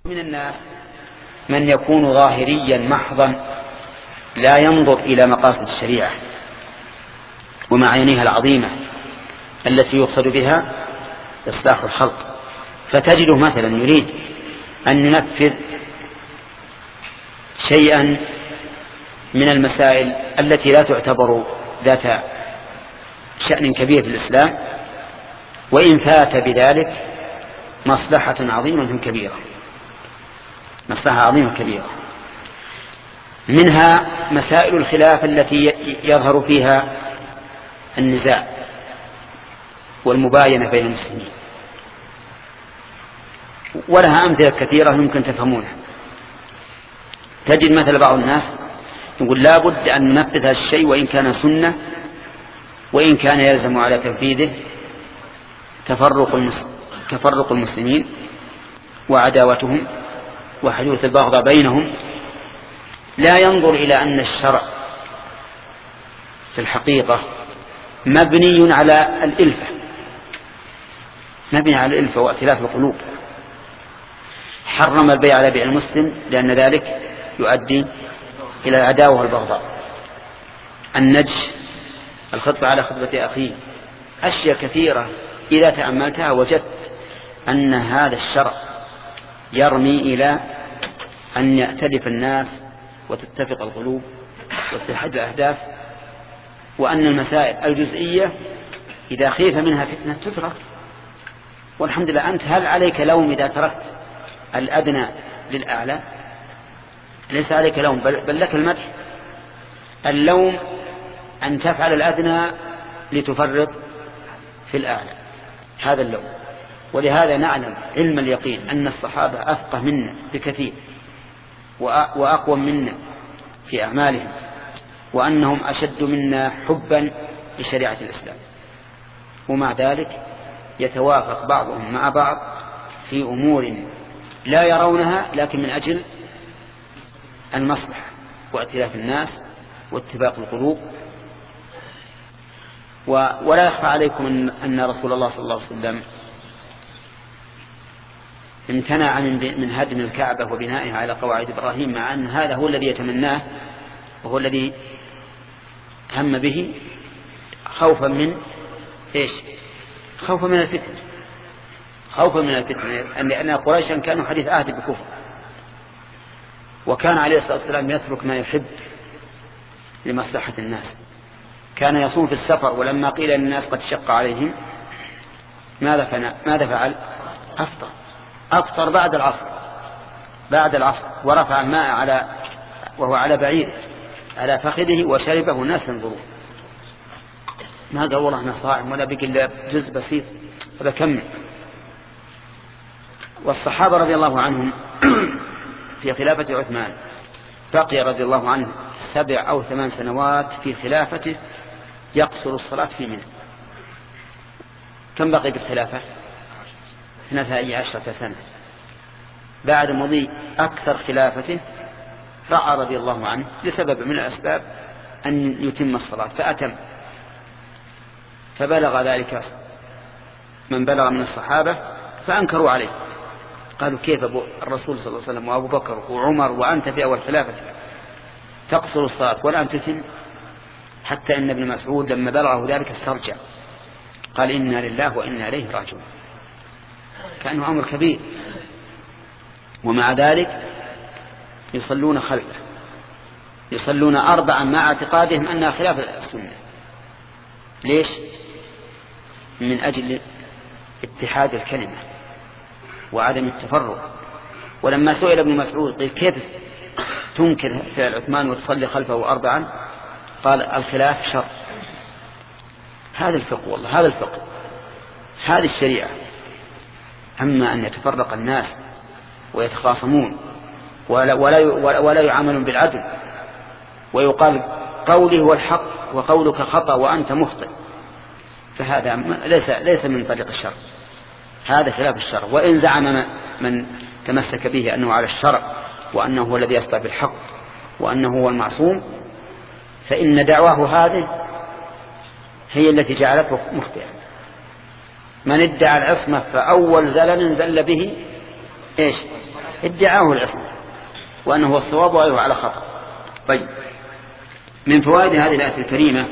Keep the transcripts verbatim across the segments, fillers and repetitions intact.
من الناس من يكون ظاهريا محضا لا ينظر إلى مقاصد الشريعة ومعانيها العظيمة التي يقصد بها إصلاح الخلق، فتجده مثلا يريد أن ينفذ شيئا من المسائل التي لا تعتبر ذات شأن كبير في الإسلام، وإن فات بذلك مصلحة عظيمة كبيرة مصلحة عظيمة كبيرة منها مسائل الخلاف التي يظهر فيها النزاع والمباينة بين المسلمين، ولها أمثلة كثيرة يمكن تفهمونها. تجد مثل بعض الناس يقول لا بد أن ننفذ هذا الشيء وإن كان سنة، وإن كان يلزم على تنفيذه تفرق تفرق المسلمين وعداوتهم وحدوث البغضاء بينهم، لا ينظر إلى أن الشرع في الحقيقة مبني على الإلفة مبني على الإلفة وائتلاف القلوب. حرم البيع على بيع المسلم لأن ذلك يؤدي إلى العداوة والبغضاء. النجش، الخطبة على خطبة أخيه، أشياء كثيرة إذا تأملتها وجدت أن هذا الشرع يرمي إلى أن يأتلف الناس وتتفق القلوب وتتحد الأهداف، وأن المسائل الجزئية إذا خيف منها فتنة تترك. والحمد لله أنت هل عليك لوم إذا تركت الأدنى للأعلى؟ ليس عليك لوم، بل لك المدح. اللوم أن تفعل الأدنى لتفرط في الأعلى، هذا اللوم. ولهذا نعلم علم اليقين أن الصحابة أفقه منا بكثير وأقوى منا في أعمالهم، وأنهم أشد منا حبا لشريعة الإسلام، ومع ذلك يتوافق بعضهم مع بعض في أمور لا يرونها، لكن من أجل المصلحة وائتلاف الناس واتفاق القلوب. ولا يخفى عليكم أن رسول الله صلى الله عليه وسلم امتنع من هدم الكعبة وبنائها على قواعد إبراهيم، مع أن هذا هو الذي يتمناه وهو الذي هم به، خوفا من إيش؟ خوفا من الفتنة خوفا من الفتنة لأن قريشا كانوا حديث عهد بكفر، وكان عليه الصلاة والسلام يترك ما يحب لمصلحة الناس. كان يصوم في السفر، ولما قيل للناس قد شق عليهم ماذا فعل؟ ماذا فعل؟ أفطر أفطر بعد العصر بعد العصر ورفع الماء على وهو على بعير على فخذه وشربه الناس ينظرون. ما قال والله أنا صائم ولا بقي إلا جزء بسيط فبكمل. والصحابة رضي الله عنهم في خلافة عثمان بقي رضي الله عنه سبع أو ثمان سنوات في خلافته يقصر الصلاة في منى. كم بقي بالخلافة؟ اثنتا عشرة سنة. بعد مضي أكثر خلافته رأى رضي الله عنه لسبب من الأسباب أن يتم الصلاة فأتم، فبلغ ذلك من بلغ من الصحابة فأنكروا عليه، قالوا كيف أبو الرسول صلى الله عليه وسلم وأبو بكر وعمر وأنت في أول خلافة تقصر الصلاة ولا أن تتم؟ حتى إن ابن مسعود لما بلغه ذلك استرجع قال إنا لله وإنا إليه راجعون، كأنه أمر كبير. ومع ذلك يصلون خلفه، يصلون أربعا مع اعتقادهم أنها خلاف السنة. ليش؟ من أجل اتحاد الكلمة وعدم التفرق. ولما سئل ابن مسعود قال كيف تنكر فعل عثمان وتصلي خلفه أربعا؟ قال الخلاف شر. هذا الفقه، والله هذا الفقه، هذه الشريعة. أما أن يتفرق الناس ويتخاصمون ولا, ولا, ولا يعاملون بالعدل ويقال قولي هو الحق وقولك خطأ وأنت مخطئ، فهذا ليس, ليس من طريق الشرع، هذا خلاف الشرع. وإن زعم من تمسك به أنه على الشرع وأنه هو الذي يصدق بالحق وأنه هو المعصوم، فإن دعواه هذه هي التي جعلته مخطئا. من ادعى العصمة فأول زلل زل به إيش؟ ادعاه العصمة وأنه هو الصواب وغيره على خطأ. طيب، من فوائد هذه الآية الكريمة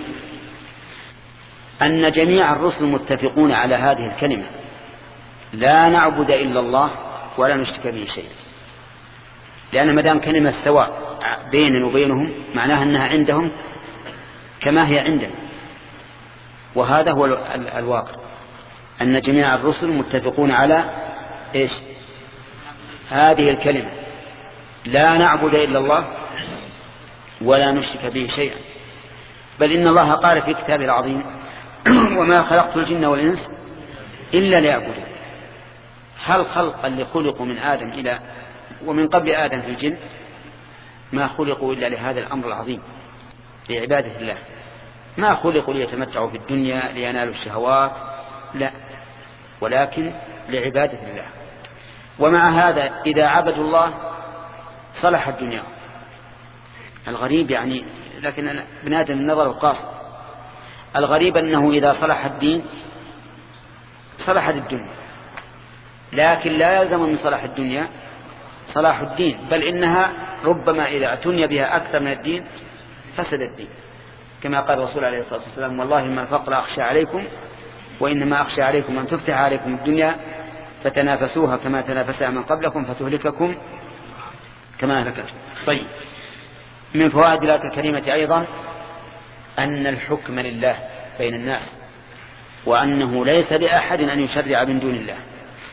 أن جميع الرسل متفقون على هذه الكلمة: لا نعبد إلا الله ولا نشرك به شيئا. لأن ما دام كلمة سواء بيننا وبينهم معناها أنها عندهم كما هي عندنا، وهذا هو الواقع، أن جميع الرسل متفقون على إيش؟ هذه الكلمة: لا نعبد إلا الله ولا نشرك به شيئا. بل إن الله قال في كتابه العظيم: وما خلقت الجن والإنس إلا ليعبدون. هل خلق اللي خلقوا من آدم إلى ومن قبل آدم في الجن ما خلقوا إلا لهذا الأمر العظيم، لعبادة الله. ما خلقوا ليتمتعوا في الدنيا لينالوا الشهوات، لا، ولكن لعبادة الله. ومع هذا إذا عبدوا الله صلح الدنيا. الغريب يعني، لكن ابن آدم النظر القاصر، الغريب أنه إذا صلح الدين صلحت الدنيا، لكن لا يلزم من صلاح الدنيا صلاح الدين، بل إنها ربما إذا اعتني بها أكثر من الدين فسد الدين، كما قال الرسول عليه الصلاة والسلام: والله ما الفقر أخشى عليكم وإنما أخشى عليكم أن تفتح عليكم الدنيا فتنافسوها كما تنافسها من قبلكم فتهلككم كما أهلكتكم. طيب، من فوائد الآية الكريمة أيضا أن الحكم لله بين الناس، وأنه ليس لأحد أن يشرع من دون الله،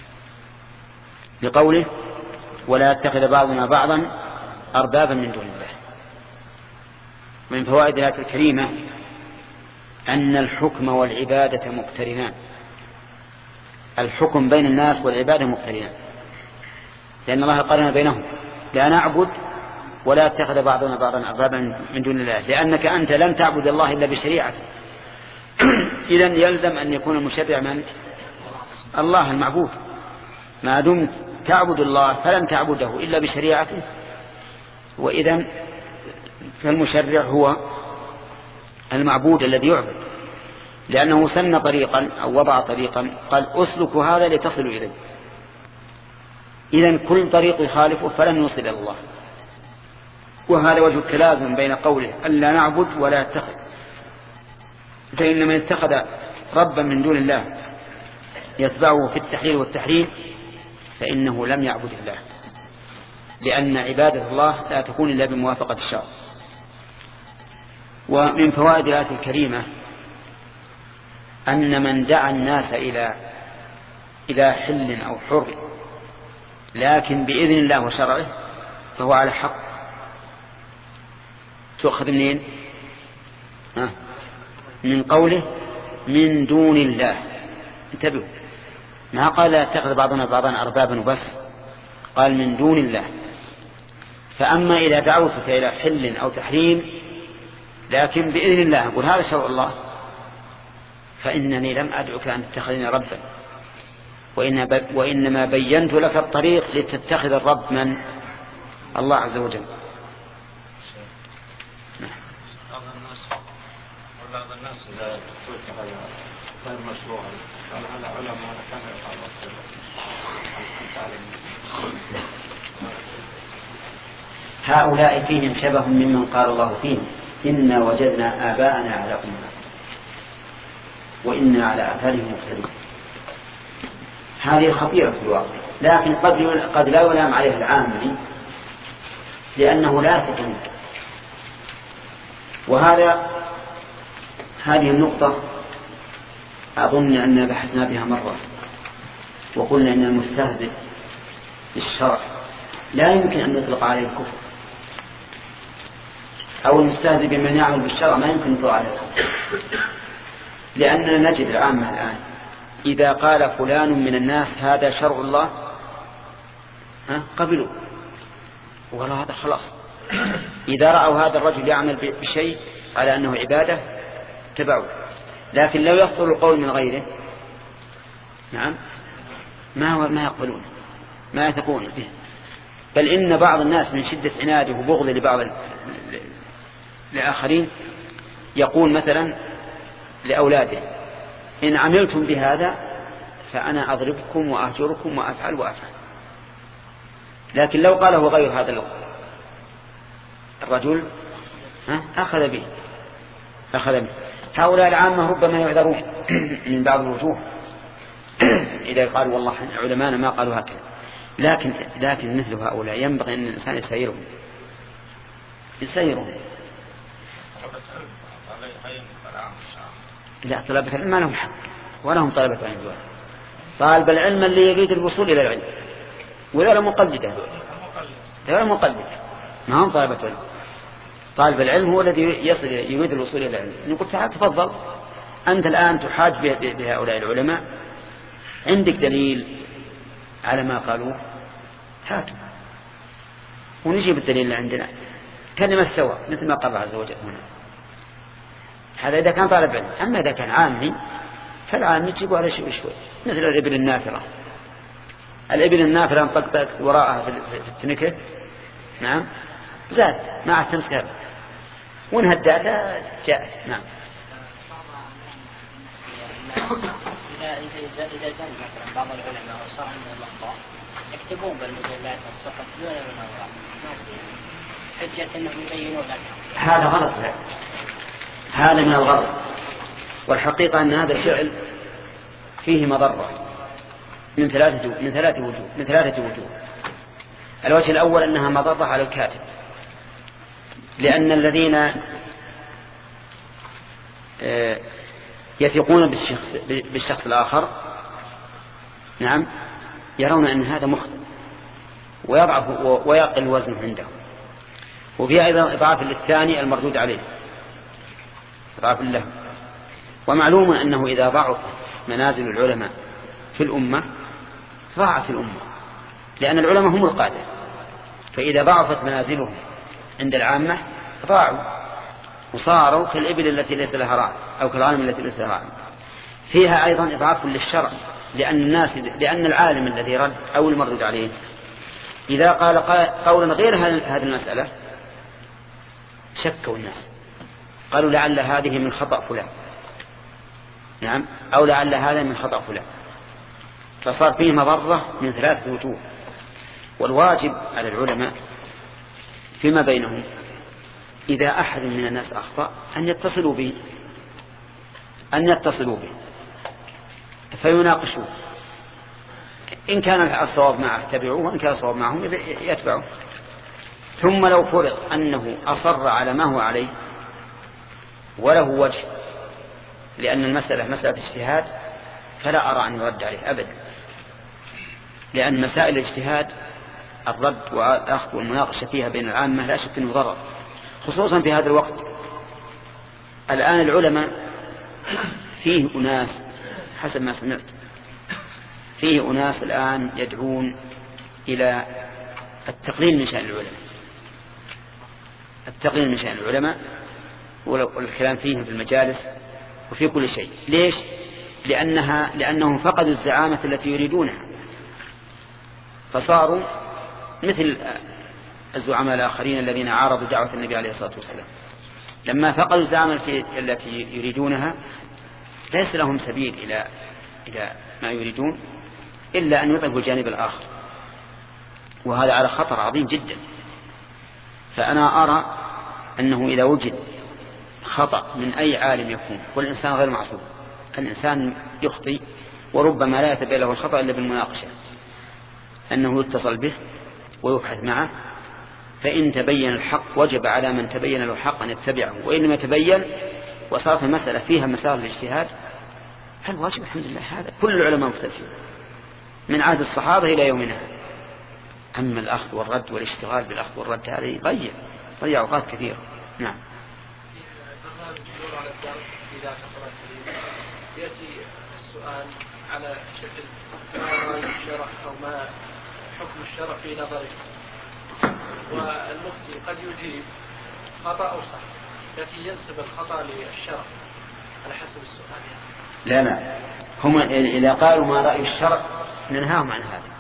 لقوله: ولا يتخذ بعضنا بعضا أربابا من دون الله. من فوائد الآية الكريمة أن الحكم والعبادة مقترنان. الحكم بين الناس والعبادة مقترنان، لأن الله قرن بينهم: لا نعبد ولا يتخذ بعضنا بعضا أربابا من دون الله، لأنك أنت لن تعبد الله إلا بشريعته. إذن يلزم أن يكون المشرع من؟ الله المعبود. ما دمت تعبد الله فلن تعبده إلا بشريعته، وإذن فالمشرع هو المعبود الذي يعبد، لأنه سن طريقا أو وضع طريقا قال: أسلك هذا لتصلوا إليه. إذن كل طريق يخالفه فلن يوصل إلى الله. وهذا وجه التلازم بين قوله ألا نعبد ولا يتخذ، فإن من اتخذ ربا من دون الله يتبعه في التحليل والتحريم فإنه لم يعبد الله، لأن عبادة الله لا تكون إلا بموافقة الشرع. ومن فوائد الآية الكريمة أن من دعا الناس إلى إلى حل أو حر لكن بإذن الله وشرعه فهو على حق. تؤخذ منين؟ آه. من قوله من دون الله. انتبهوا، ما قال لا يتخذ بعضنا بعضا أربابا وبس، قال من دون الله. فأما إذا دعوتك إلى حل أو تحريم لكن بإذن الله، أقول هذا شرع الله، فإنني لم أدعك أن تتخذني ربا، وإنما بينت لك الطريق لتتخذ الرب من؟ الله عز وجل. بعض الناس إذا قلت هذا غير مشروع قال هذا علماء كان يفعل هؤلاء فيهم شبه ممن قال الله فيهم إنا وجدنا آباءنا على أمة وإنا على آثارهم مقتدون. هذه خطيرة في الواقع، لكن قد قد لا يلام عليها العامل لأنه لا يفهم. وهذا هذه النقطة أظن أننا بحثنا بها مرة، وقلنا أن المستهزئ بالشرع لا يمكن أن نطلق عليه الكفر، أو المستهزئ بمن يعمل بالشرع ما يمكن نطلق عليه الكفر، لأننا نجد العامة الآن إذا قال فلان من الناس هذا شرع الله ها قبلوا، ولا هذا خلاص. إذا رأوا هذا الرجل يعمل بشيء على أنه عبادة تبعوا، لكن لو يصدر القول من غيره نعم ما هو ما يقبلون ما يثقون به. بل إن بعض الناس من شدة عناده وبغضه لبعض الآخرين يقول مثلا لأولاده إن عملتم بهذا فأنا أضربكم وأهجركم وأفعل وأفعل، لكن لو قاله غير هذا الرجل أخذ به أخذ به. هؤلاء العامة ربما يعذرون من بعض الوجوه إذا قالوا والله علماءنا ما قالوا هكذا، لكن لكن مثل هؤلاء ينبغي أن الإنسان يسيرهم يسيرهم لا، طلبة العلم ما لهم حق ولهم طلبة علم. طالب العلم اللي يريد الوصول إلى العلم، ولا مقلدة ولا مقلدة ما هم طلبة علم. طالب العلم هو الذي يصل يريد الوصول إلى العلم. نقول تعال تفضل أنت الآن تحاج بهؤلاء العلماء، عندك دليل على ما قالوا هاتوا ونجيب الدليل اللي عندنا كلمة سواء مثل ما قال الله عز وجل هنا. هذا إذا كان طالب علم. أما إذا كان عامي فالعامي تجيبوا على شوي شوي، مثل الإبل النافرة. الإبل النافرة انطقطقت وراءها في التنكة، نعم زاد ما عاد تمسكها وانهدأتها جاءت. نعم. إذا زال مثلا بعض العلماء وصار عندهم أخطاء يكتبون بالمجلات والصحف دون المناظرة، حجة أنهم يبينون لك. هذا غلط، هذا من الغلط. والحقيقة أن هذا الفعل فيه مضرة من ثلاثة من ثلاثة وجوه من ثلاثة وجوه. الوجه الأول أنها مضرة على الكاتب، لأن الذين يثقون بالشخص, بالشخص الآخر نعم يرون أن هذا مخطئ ويضعف ويقل الوزن عندهم. وفي أيضا إضعاف للثاني المردود عليه، إضعاف له. ومعلوم أنه إذا ضعف منازل العلماء في الأمة ضاعت الأمة، لأن العلماء هم القادة، فإذا ضعفت منازلهم عند العامة ضاعوا وصاروا كالإبل التي ليس لها راعي أو كالغنم التي ليس لها راعي. فيها أيضا إضعاف للشرع، لأن الناس لأن العالم الذي رد أو المردود عليه إذا قال قولا غير هذه المسألة شكوا الناس، قالوا لعل هذه من خطأ فلان، نعم، أو لعل هذا من خطأ فلان، فصار فيه مضرة من ثلاثة وجوه. والواجب على العلماء فيما بينهم إذا أحد من الناس أخطأ أن يتصلوا به أن يتصلوا به فيناقشوه، إن كان الصواب معه اتبعوه، وإن كان الصواب معهم يتبعوه. ثم لو فرض أنه أصر على ما هو عليه وله وجه، لأن المسألة مسألة اجتهاد، فلا أرى أن يرد عليه أبدا، لأن مسائل الاجتهاد الرد والأخذ والمناقشة فيها بين العامة لا شك أنه ضرر، خصوصا في هذا الوقت. الآن العلماء فيه أناس حسب ما سمعت فيه أناس الآن يدعون إلى التقليل من شأن العلماء، التقليل من شأن العلماء والكلام فيهم في المجالس وفي كل شيء. ليش؟ لأنها لأنهم فقدوا الزعامة التي يريدونها، فصاروا مثل الزعماء الآخرين الذين عارضوا دعوة النبي عليه الصلاة والسلام. لما فقدوا الزعامة التي يريدونها ليس لهم سبيل إلى إلى ما يريدون إلا أن يطلبوا الجانب الآخر، وهذا على خطر عظيم جدا. فأنا أرى أنه إذا وجد خطأ من أي عالم يكون، والإنسان غير معصوم، الإنسان يخطئ وربما لا يتبين له الخطأ إلا بالمناقشة، أنه يتصل به ويبحث معه، فإن تبين الحق وجب على من تبين له الحق أن يتبعه، وإن لم يتبين وصارت المسألة فيها مسار الاجتهاد فالواجب الحمد لله هذا كل العلماء مختلفين من عهد الصحابة إلى يومنا. أما الأخذ والرد والاشتغال بالأخذ والرد هذا يضيع ضيع أوقات كثيرة. نعم. يأتي السؤال على شكل ما رأي الشرع أو ما حكم الشرع في نظرك، والمفتي قد يجيب خطأ أو صح، لكن ينسب الخطأ للشرع على حسب السؤال. لا لا، هم إذا قالوا ما رأي الشرع ننهاهم عن هذا.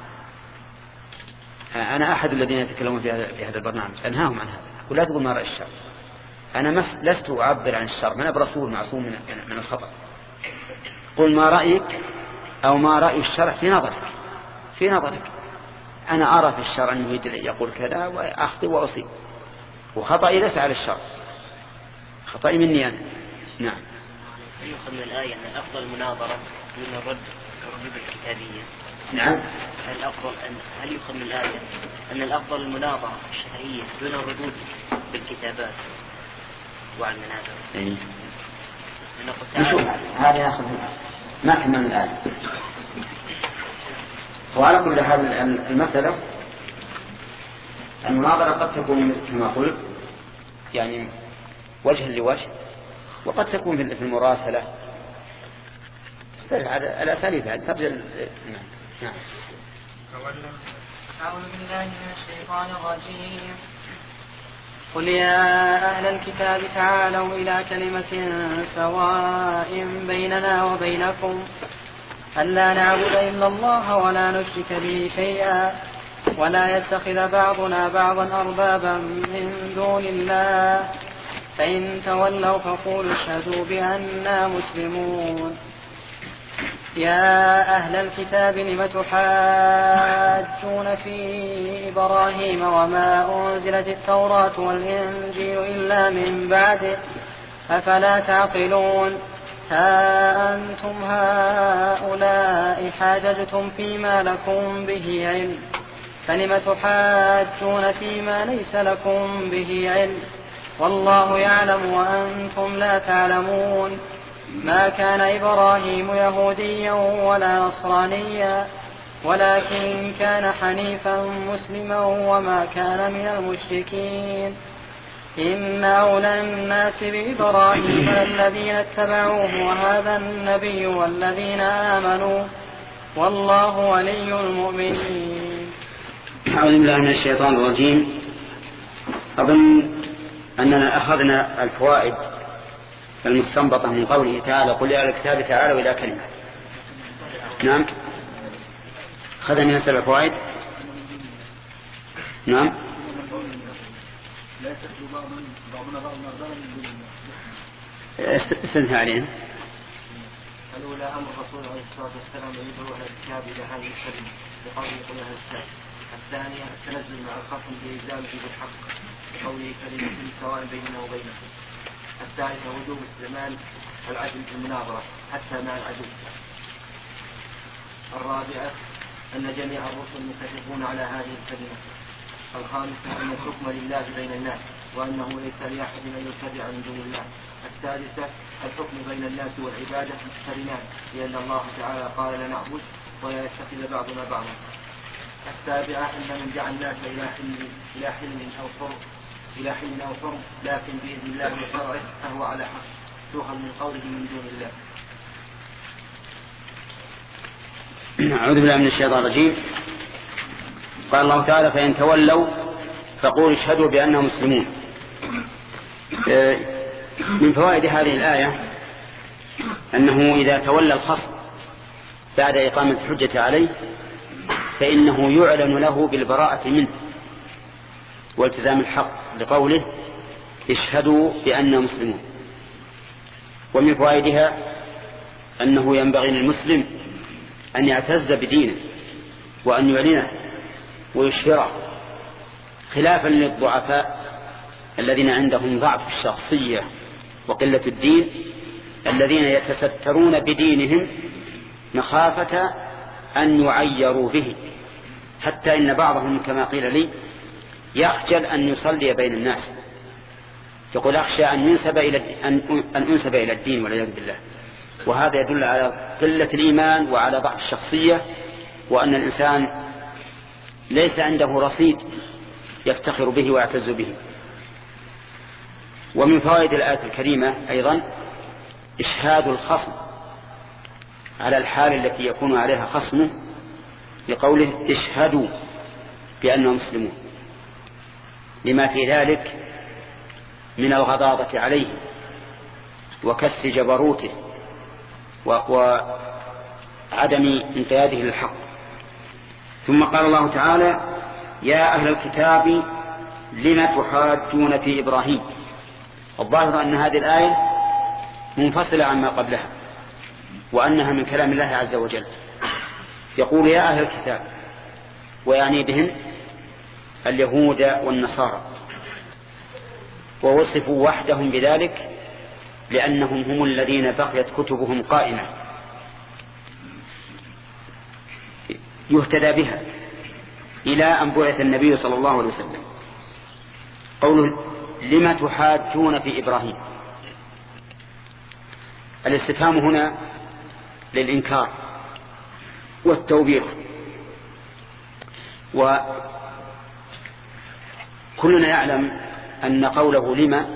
أنا أحد الذين يتكلمون في هذا في هذا البرنامج أنهاهم عن هذا، ولا تقول ما رأي الشرع. أنا لست أعبر عن الشرع، ما أنا برسول معصوم من من الخطأ. قل ما رأيك أو ما رأي الشرع في نظرك في نظرك أنا أرى في الشرع أنه يقول كذا وأخطئ وأصيب، وخطأي ليس على الشرع، خطأي مني أنا. نعم. يؤخذ من الآية أن الأفضل المناظرة من الرد الردود الكتابية. نعم. هل الأفضل أن هل يؤخذ من الآية أن الأفضل المناظرة الشرعية دون الردود بالكتابات وعلى المنابر؟ إيه. نشوف هذا يأخذ ما كمان الآية. وعلى كل حال المسألة المناظرة قد تكون كما قلت يعني وجها لوجه، وقد تكون في المراسلة على الأساليب هذه ترجع. نعم. أعوذ بالله من الشيطان الرجيم. قل يا أهل الكتاب تعالوا إلى كلمة سواء بيننا وبينكم ألا نعبد إلا الله ولا نشرك به شيئا ولا يتخذ بعضنا بعضا أربابا من دون الله فإن تولوا فقولوا اشهدوا بأننا مسلمون. يا أهل الكتاب لم تحاجون في إبراهيم وما أنزلت التوراة والإنجيل إلا من بعده أفلا تعقلون. ها أنتم هؤلاء حاججتم فيما لكم به علم فلم تحاجون فيما ليس لكم به علم والله يعلم وأنتم لا تعلمون. ما كان إبراهيم يهوديا ولا نصرانيا ولكن كان حنيفا مسلما وما كان من المشركين. إن أولى الناس بإبراهيم الذين اتبعوه وهذا النبي والذين آمنوا والله ولي المؤمنين. أعوذ بالله من الشيطان الرجيم. أظن أننا أخذنا الفوائد المستنبطة من قوله تعالى قل يا أهل الكتاب تعالوا إلى كلمة. نعم أخذنا من سبع فوائد. نعم استثنى علينا. الأولى أمر الرسول عليه الصلاة والسلام أن يدعو أهل الكتاب إلى هذه الكلمة بقوله قل أهل الكتاب. الثانية التنزل مع الخصم بإلزامه بالحق بقوله كلمة سواء بيننا وبينكم. الثالثة وجوب استعمال العدل في المناظرة حتى مع العدو. الرابعة أن جميع الرسل متفقون على هذه الكلمة. الخامسة أن الحكم لله بين الناس وأنه ليس لأحد أن يتبع من دون الله. السادسة الحكم بين الناس والعبادة مقترنان لأن الله تعالى قال لنعبد ولا يتخذ بعضنا بعضا. السابعة أن من دعا الناس إلى حل إلى حل أو حرم إلى حل أو حرم لكن بإذن الله وشرعه فهو على حق تؤخذ من قوله من دون الله. أعوذ بالله من الشيطان الرجيم. قال الله تعالى فإن تولوا فقولوا اشهدوا بأنهم مسلمون. من فوائد هذه الآية أنه إذا تولى الخصم بعد إقامة الحجة عليه فإنه يعلن له بالبراءة منه والتزام الحق لقوله اشهدوا بأننا مسلمون. ومن فوائدها أنه ينبغي للمسلم أن يعتز بدينه وأن يعلنه ويشهره خلافا للضعفاء الذين عندهم ضعف الشخصية وقلة الدين الذين يتسترون بدينهم مخافة أن يعيروا به، حتى إن بعضهم كما قيل لي يخجل أن يصلي بين الناس، يقول أخشى أن ينسب إلى أن أنسب إلى الدين والعياذ بالله. وهذا يدل على قلة الإيمان وعلى ضعف الشخصية وأن الإنسان ليس عنده رصيد يفتخر به ويعتز به. ومن فوائد الآية الكريمة أيضا إشهاد الخصم على الحال التي يكون عليها خصمه بقوله اشهدوا بأنهم مسلمون، لما في ذلك من الغضاضة عليه وكس جبروته وعدم انقياده للحق. ثم قال الله تعالى يا أهل الكتاب لم تحاجون في إبراهيم. الظاهر أن هذه الآية منفصلة عما قبلها وأنها من كلام الله عز وجل. يقول يا أهل الكتاب ويعني بهم اليهود والنصارى، ووصفوا وحدهم بذلك لأنهم هم الذين بقيت كتبهم قائمة يهتدى بها إلى أن بعث النبي صلى الله عليه وسلم. قوله لم تحاجون في إبراهيم، الاستفهام هنا للإنكار والتوبيخ، وكلنا يعلم أن قوله لما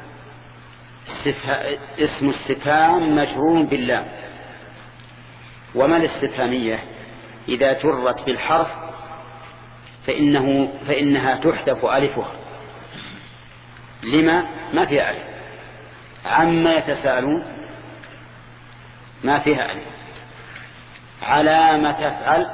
اسم استفهام مجرور بالله، وما الاستفهامية إذا جرت بالحرف فإنه فإنها تحذف ألفها. لما ما فيها ألف، عما يتساءلون ما فيها ألف، على ما تفعل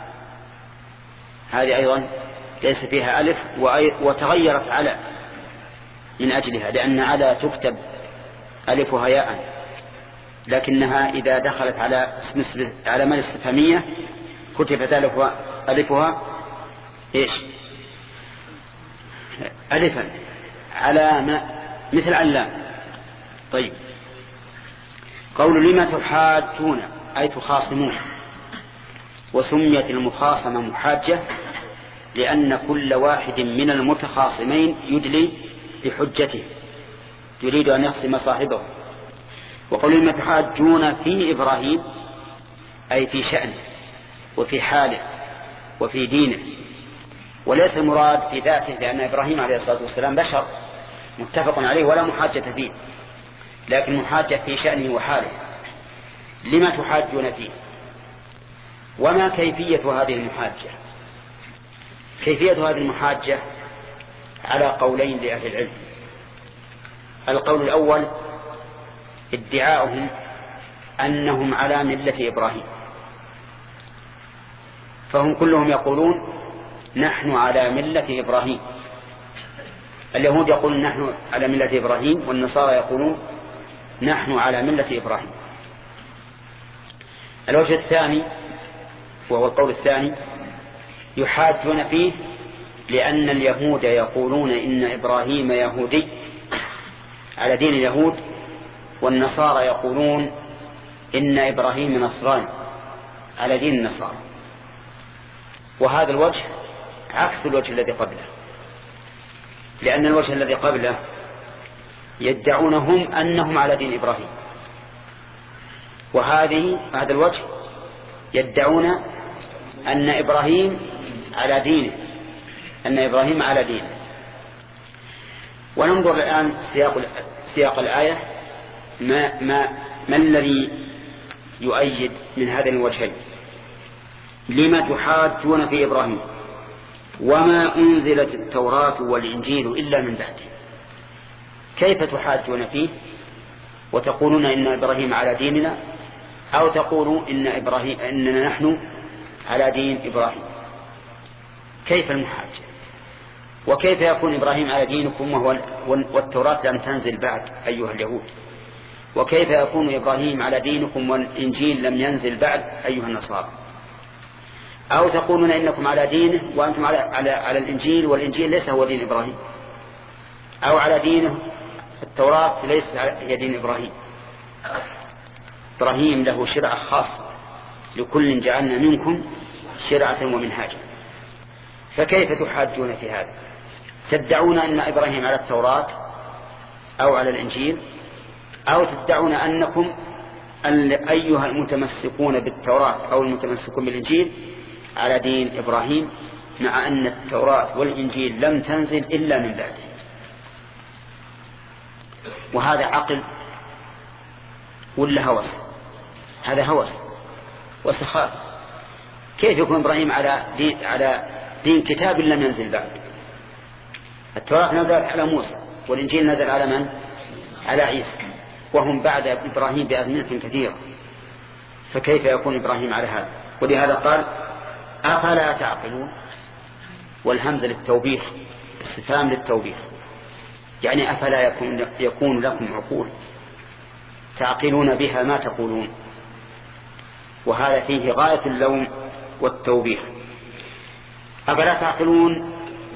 هذه أيضا ليس فيها ألف، وتغيرت على من أجلها، لأن على تكتب ألفها ياء، لكنها إذا دخلت على على ما الاستفهامية كتبت ألفها, ألفها إيش ألفا على ما مثل علام. طيب قول لما تحاجون أي تخاصمون، وسميت المخاصمة محاجة لأن كل واحد من المتخاصمين يدلي بحجته، يريد أن يخصم صاحبه. وقول لما تحاجون في إبراهيم أي في شأنه وفي حاله وفي دينه، وليس المراد في ذاته، لأن إبراهيم عليه الصلاة والسلام بشر متفق عليه ولا محاجة فيه، لكن محاجة في شأنه وحاله. لما تحاجون فيه، وما كيفية هذه المحاجة؟ كيفية هذه المحاجة على قولين لأهل العلم. القول الأول ادعاؤهم أنهم على ملة إبراهيم، فهم كلهم يقولون نحن على ملة إبراهيم. اليهود يقولون نحن على ملة إبراهيم، والنصارى يقولون نحن على ملة إبراهيم. الوجه الثاني وهو القول الثاني يحاجون فيه لأن اليهود يقولون إن إبراهيم يهودي على دين اليهود، والنصارى يقولون إن إبراهيم نصراني على دين النصارى. وهذا الوجه عكس الوجه الذي قبله، لأن الوجه الذي قبله يدعون هم أنهم على دين إبراهيم، وهذه هذا الوجه يدعون أن إبراهيم على دينه أن إبراهيم على دينه. وننظر الآن سياق سياق الآية ما ما ما الذي يؤيد من هذا الوجهين. لما تحاجون في إبراهيم وما أنزلت التوراة والإنجيل إلا من بعده. كيف تحاجون فيه وتقولون إن إبراهيم على ديننا، أو تقولوا إن إبراهيم إننا نحن على دين إبراهيم؟ كيف المحاجة؟ وكيف يكون إبراهيم على دينكم وهو والتوراة لم تنزل بعد أيها اليهود؟ وكيف يكون إبراهيم على دينكم والإنجيل لم ينزل بعد أيها النصارى؟ أو تقولون إنكم على دينه وأنتم على, على, على الإنجيل، والإنجيل ليس هو دين إبراهيم، أو على دينه التوراة ليس هي دين إبراهيم. إبراهيم له شرعة خاصة، لكل جعلنا منكم شرعة ومنهاجا. فكيف تحاجون في هذا؟ تدعون أن إبراهيم على التوراة أو على الإنجيل، أو تدعون أنكم أيها المتمسكون بالتوراة أو المتمسكون بالإنجيل على دين إبراهيم، مع أن التوراة والإنجيل لم تنزل إلا من بعده. وهذا عقل ولا هوس؟ هذا هوس وسخاف. كيف يكون إبراهيم على دين, على دين كتاب لم ينزل بعد؟ التوراة نزلت على موسى، والإنجيل نزل على من؟ على عيسى، وهم بعد إبراهيم بأزمنة كثيرة. فكيف يكون إبراهيم على هذا؟ ولهذا قال أفلا تعقلون، والهمزة للتوبيخ، استفهام للتوبيخ، يعني أفلا يكون, يكون لكم عقول تعقلون بها ما تقولون. وهذا فيه غاية اللوم والتوبيخ. أفلا تعقلون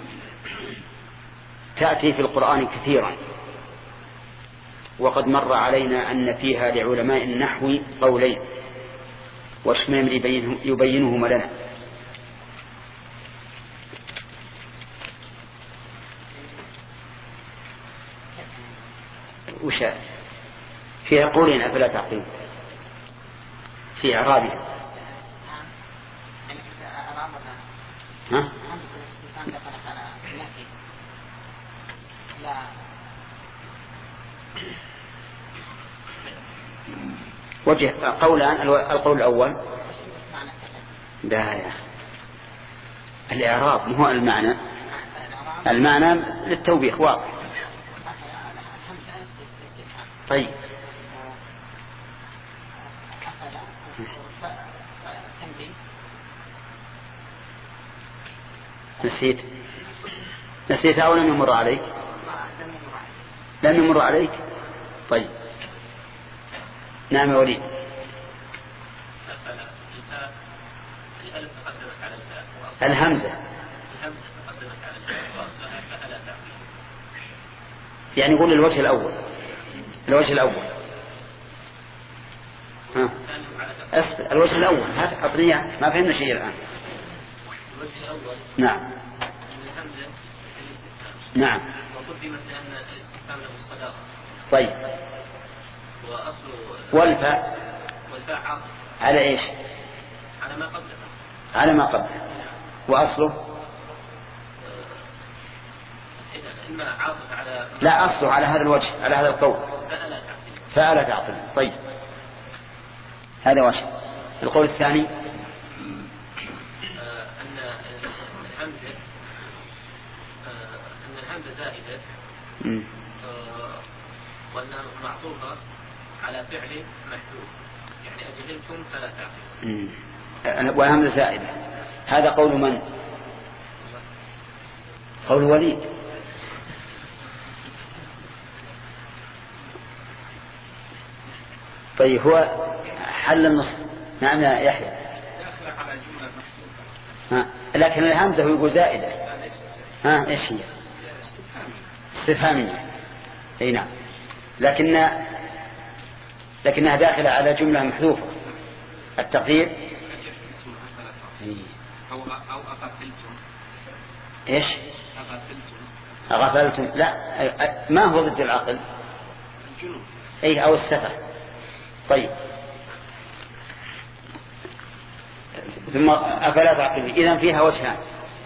تأتي في القرآن كثيرا، وقد مر علينا أن فيها لعلماء النحو قولين، واشمام يبينه يبينهما لنا. وشاء فيها قولين أفلا تعقلون في إعرابها. ها؟ وجه قولان، القول الأول لا يا الإعراب مو المعنى، المعنى للتوبيخ واضح. طيب نسيت نسيت أو لم يمر عليك؟ لم يمر عليك. طيب نعم يا وليد. الهمزة يعني يقول الوجه الأول، الوجه الأول ها أسفل الوجه الأول هذا أطنية ما فهمنا شيء الآن. الوجه الأول نعم الهمزة نعم وقدمت لأن الاستفهام له الصداقة. طيب وأصل والفاء والفاء عاطف على إيش؟ على ما قبله على ما قبله. وأصله إما عاطف على لا أصله على هذا الوجه على هذا القول فألا فألا تعقل. طيب هذا وجه. القول الثاني أن الهمزة أن الهمزة زائدة وأنها معطوفة على فعل محذوف، يعني أجهلتم فلا تعقلون. وهمزة زائدة هذا قول من؟ قول وليد. طيب هو حل النص. نعم يا يحيى. ها لكن الهمزة هو يقول زائدة. ها ايش هي؟ استفهامية. اي نعم لكن لكنها داخلة على جملة محذوفة. التقدير أو أو أغفلتم. ايش؟ أغفلتم. أغفلتم لا ما هو ضد العقل. الجنوب. اي او السفه. طيب ثم أفلا تعقلون. إذن فيها وجهان.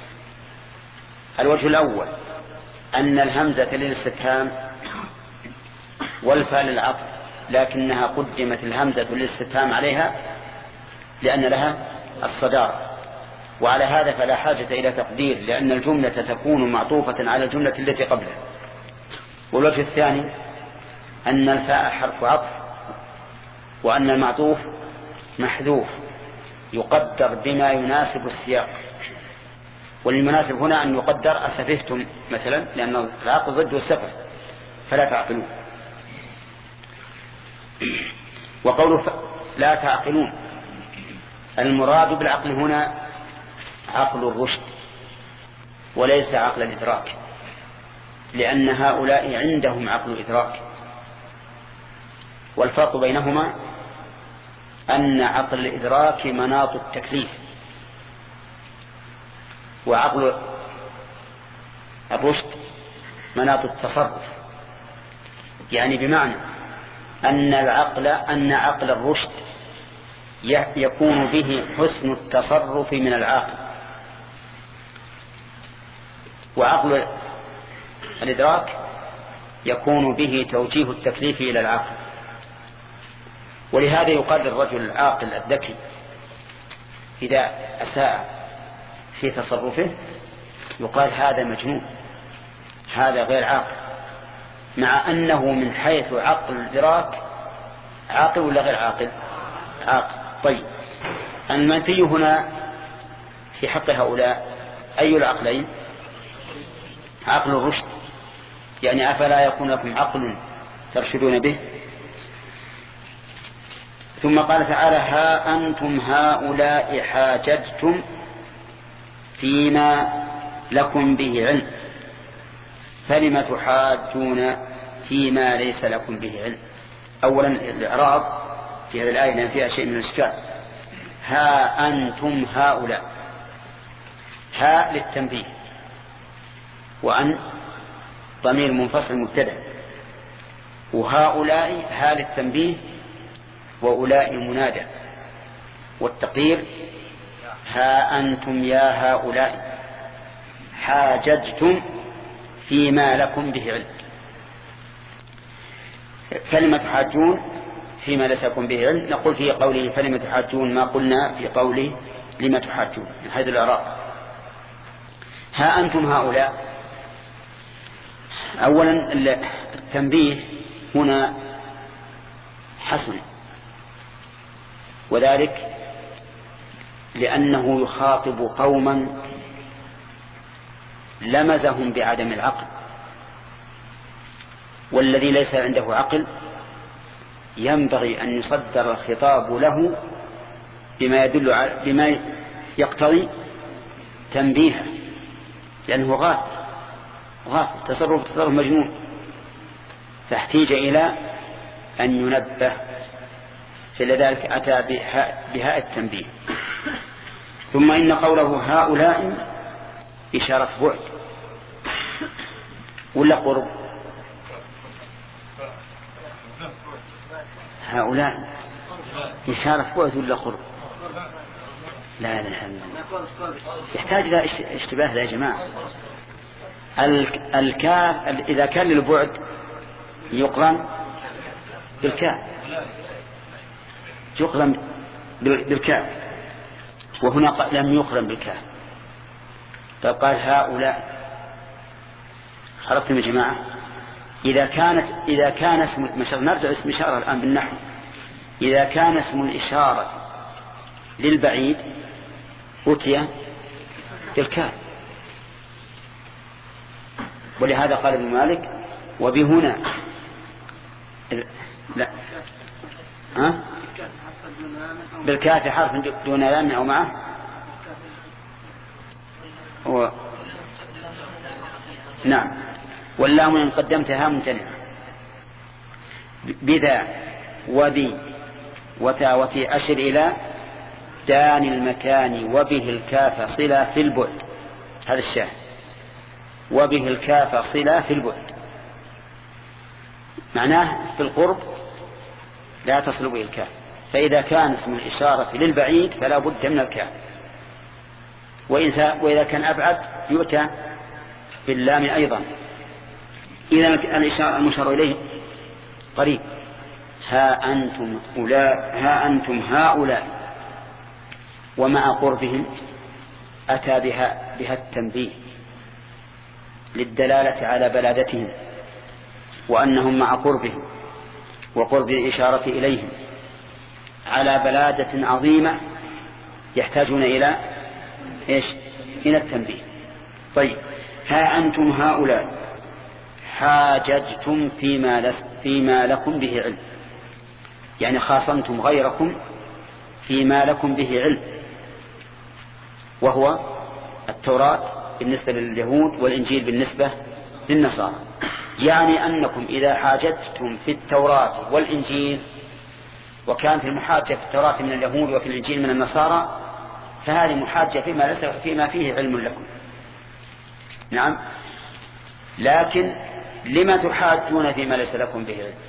الوجه الأول أن الهمزة للاستفهام والفاء للعطف، لكنها قدمت الهمزة للاستفهام عليها لأن لها الصدارة، وعلى هذا فلا حاجة إلى تقدير لأن الجملة تكون معطوفة على الجملة التي قبلها. والوجه الثاني أن الفاء حرف عطف وأن المعطوف محذوف يقدر بما يناسب السياق. والمناسب هنا أن يقدر أسفهتم مثلا لأن العقل ضد السفه فلا تعقلون. وقوله لا تعقلون المراد بالعقل هنا عقل الرشد وليس عقل الإدراك، لأن هؤلاء عندهم عقل الإدراك. والفرق بينهما أن عقل الإدراك مناط التكليف، وعقل الرشد مناط التصرف. يعني بمعنى أن العقل أن عقل الرشد يكون به حسن التصرف من العاقل، وعقل الإدراك يكون به توجيه التكليف إلى العاقل. ولهذا يقال للرجل العاقل الذكي إذا أساء في تصرفه يقال هذا مجنون، هذا غير عاقل، مع أنه من حيث عقل الإدراك عاقل ولا غير عاقل؟ عاقل. طيب المنفي هنا في حق هؤلاء أي العقلين؟ عقل الرشد. يعني أفلا يكون لكم عقل ترشدون به؟ ثم قال تعالى ها أنتم هؤلاء حاججتم فيما لكم به علم فلم تحاجون فيما ليس لكم به علم. أولا الإعراب في هذه الآية لأن فيها شيء من الإشكال. ها أنتم هؤلاء، ها للتنبيه، وأن ضمير منفصل مبتدأ، وهؤلاء ها للتنبيه وأولئك منادى، والتقدير ها أنتم يا هؤلاء حاججتم فيما لكم به علم. فلم تحاجون فيما ليس لكم به علم، نقول في قوله فلم تحاجون ما قلنا في قوله لم تحاجون من حيث الإعراب. ها أنتم هؤلاء، أولا التنبيه هنا حسن، وذلك لأنه يخاطب قوما لمزهم بعدم العقل، والذي ليس عنده عقل ينبغي أن يصدر الخطاب له بما يدل على بما يقتضي تنبيها، لأنه غافل غافل تصرف تصرف مجنون، فاحتيج إلى أن ينبه، فلذلك أتى بهاء التنبيه. ثم إن قوله هؤلاء إشارة بعد ولا قرب؟ هؤلاء إشارة بعد ولا قرب؟ لا لا لا يحتاج إلى اشتباه يا جماعة. الكاف إذا كان للبعد يقرن بالكاف، يقرن بالكاف، وهنا لم يقرن بالكاف، فقال هؤلاء. عرفتم يا جماعة؟ إذا كانت إذا كان اسم الإشارة، نرجع اسم الإشارة الآن بالنحو، إذا كان اسم الإشارة للبعيد أتي بالكاف، ولهذا قال ابن مالك وبهنا لا ها بالكاف حرف دون لام أو معه، هو نعم، واللام إن قدمتها ممتنعة. بذا وبي وتا وتي أشر إلى دان المكان وبه الكاف صلة في البعد، هذا الشاهد، وبه الكاف صلة في البعد، معناه في القرب لا تصل به الكاف، فإذا كان اسم الإشارة للبعيد فلا بد من الكاف، وإذا كان أبعد يؤتى باللام أيضا. إذا الإشارة المشار إليه قريب. ها أنتم أولاء ها أنتم هؤلاء، ومع قربهم أتى بها, بها التنبيه للدلالة على بلادتهم، وأنهم مع قربهم وقرب الإشارة إليهم على بلادة عظيمة يحتاجون إلى إيش؟ إلى التنبيه. طيب، ها أنتم هؤلاء حاججتم فيما, فيما لكم به علم، يعني خاصمتم غيركم فيما لكم به علم، وهو التوراة بالنسبة لليهود والإنجيل بالنسبة للنصارى. يعني أنكم إذا حاججتم في التوراة والإنجيل، وكانت المحاجة في التوراة من اليهود وفي الإنجيل من النصارى، فهذه محاجة فيما, ليس فيما فيه علم لكم. نعم، لكن لما تحاجون فيما ليس لكم به علم؟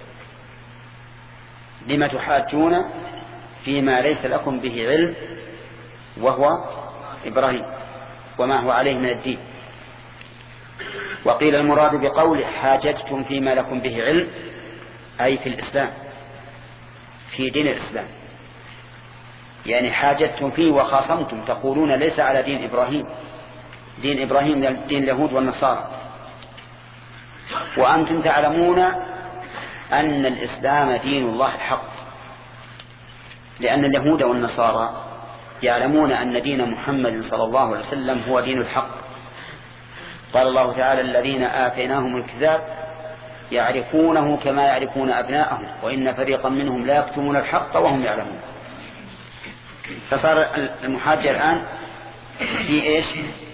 لما تحاجون فيما ليس لكم به علم، وهو إبراهيم وما هو عليه من الدين. وقيل المراد بقوله حاججتم فيما لكم به علم أي في الإسلام، في دين الإسلام، يعني حاججتم فيه وخاصمتم، تقولون ليس على دين إبراهيم، دين إبراهيم دين اليهود والنصارى، وأنتم تعلمون أن الإسلام دين الله الحق، لأن اليهود والنصارى يعلمون أن دين محمد صلى الله عليه وسلم هو دين الحق. قال الله تعالى الذين آتيناهم الكتاب يعرفونه كما يعرفون أبناءهم وإن فريقا منهم لا يكتمون الحق وهم يعلمون. فصار المحاجة الآن في إيش؟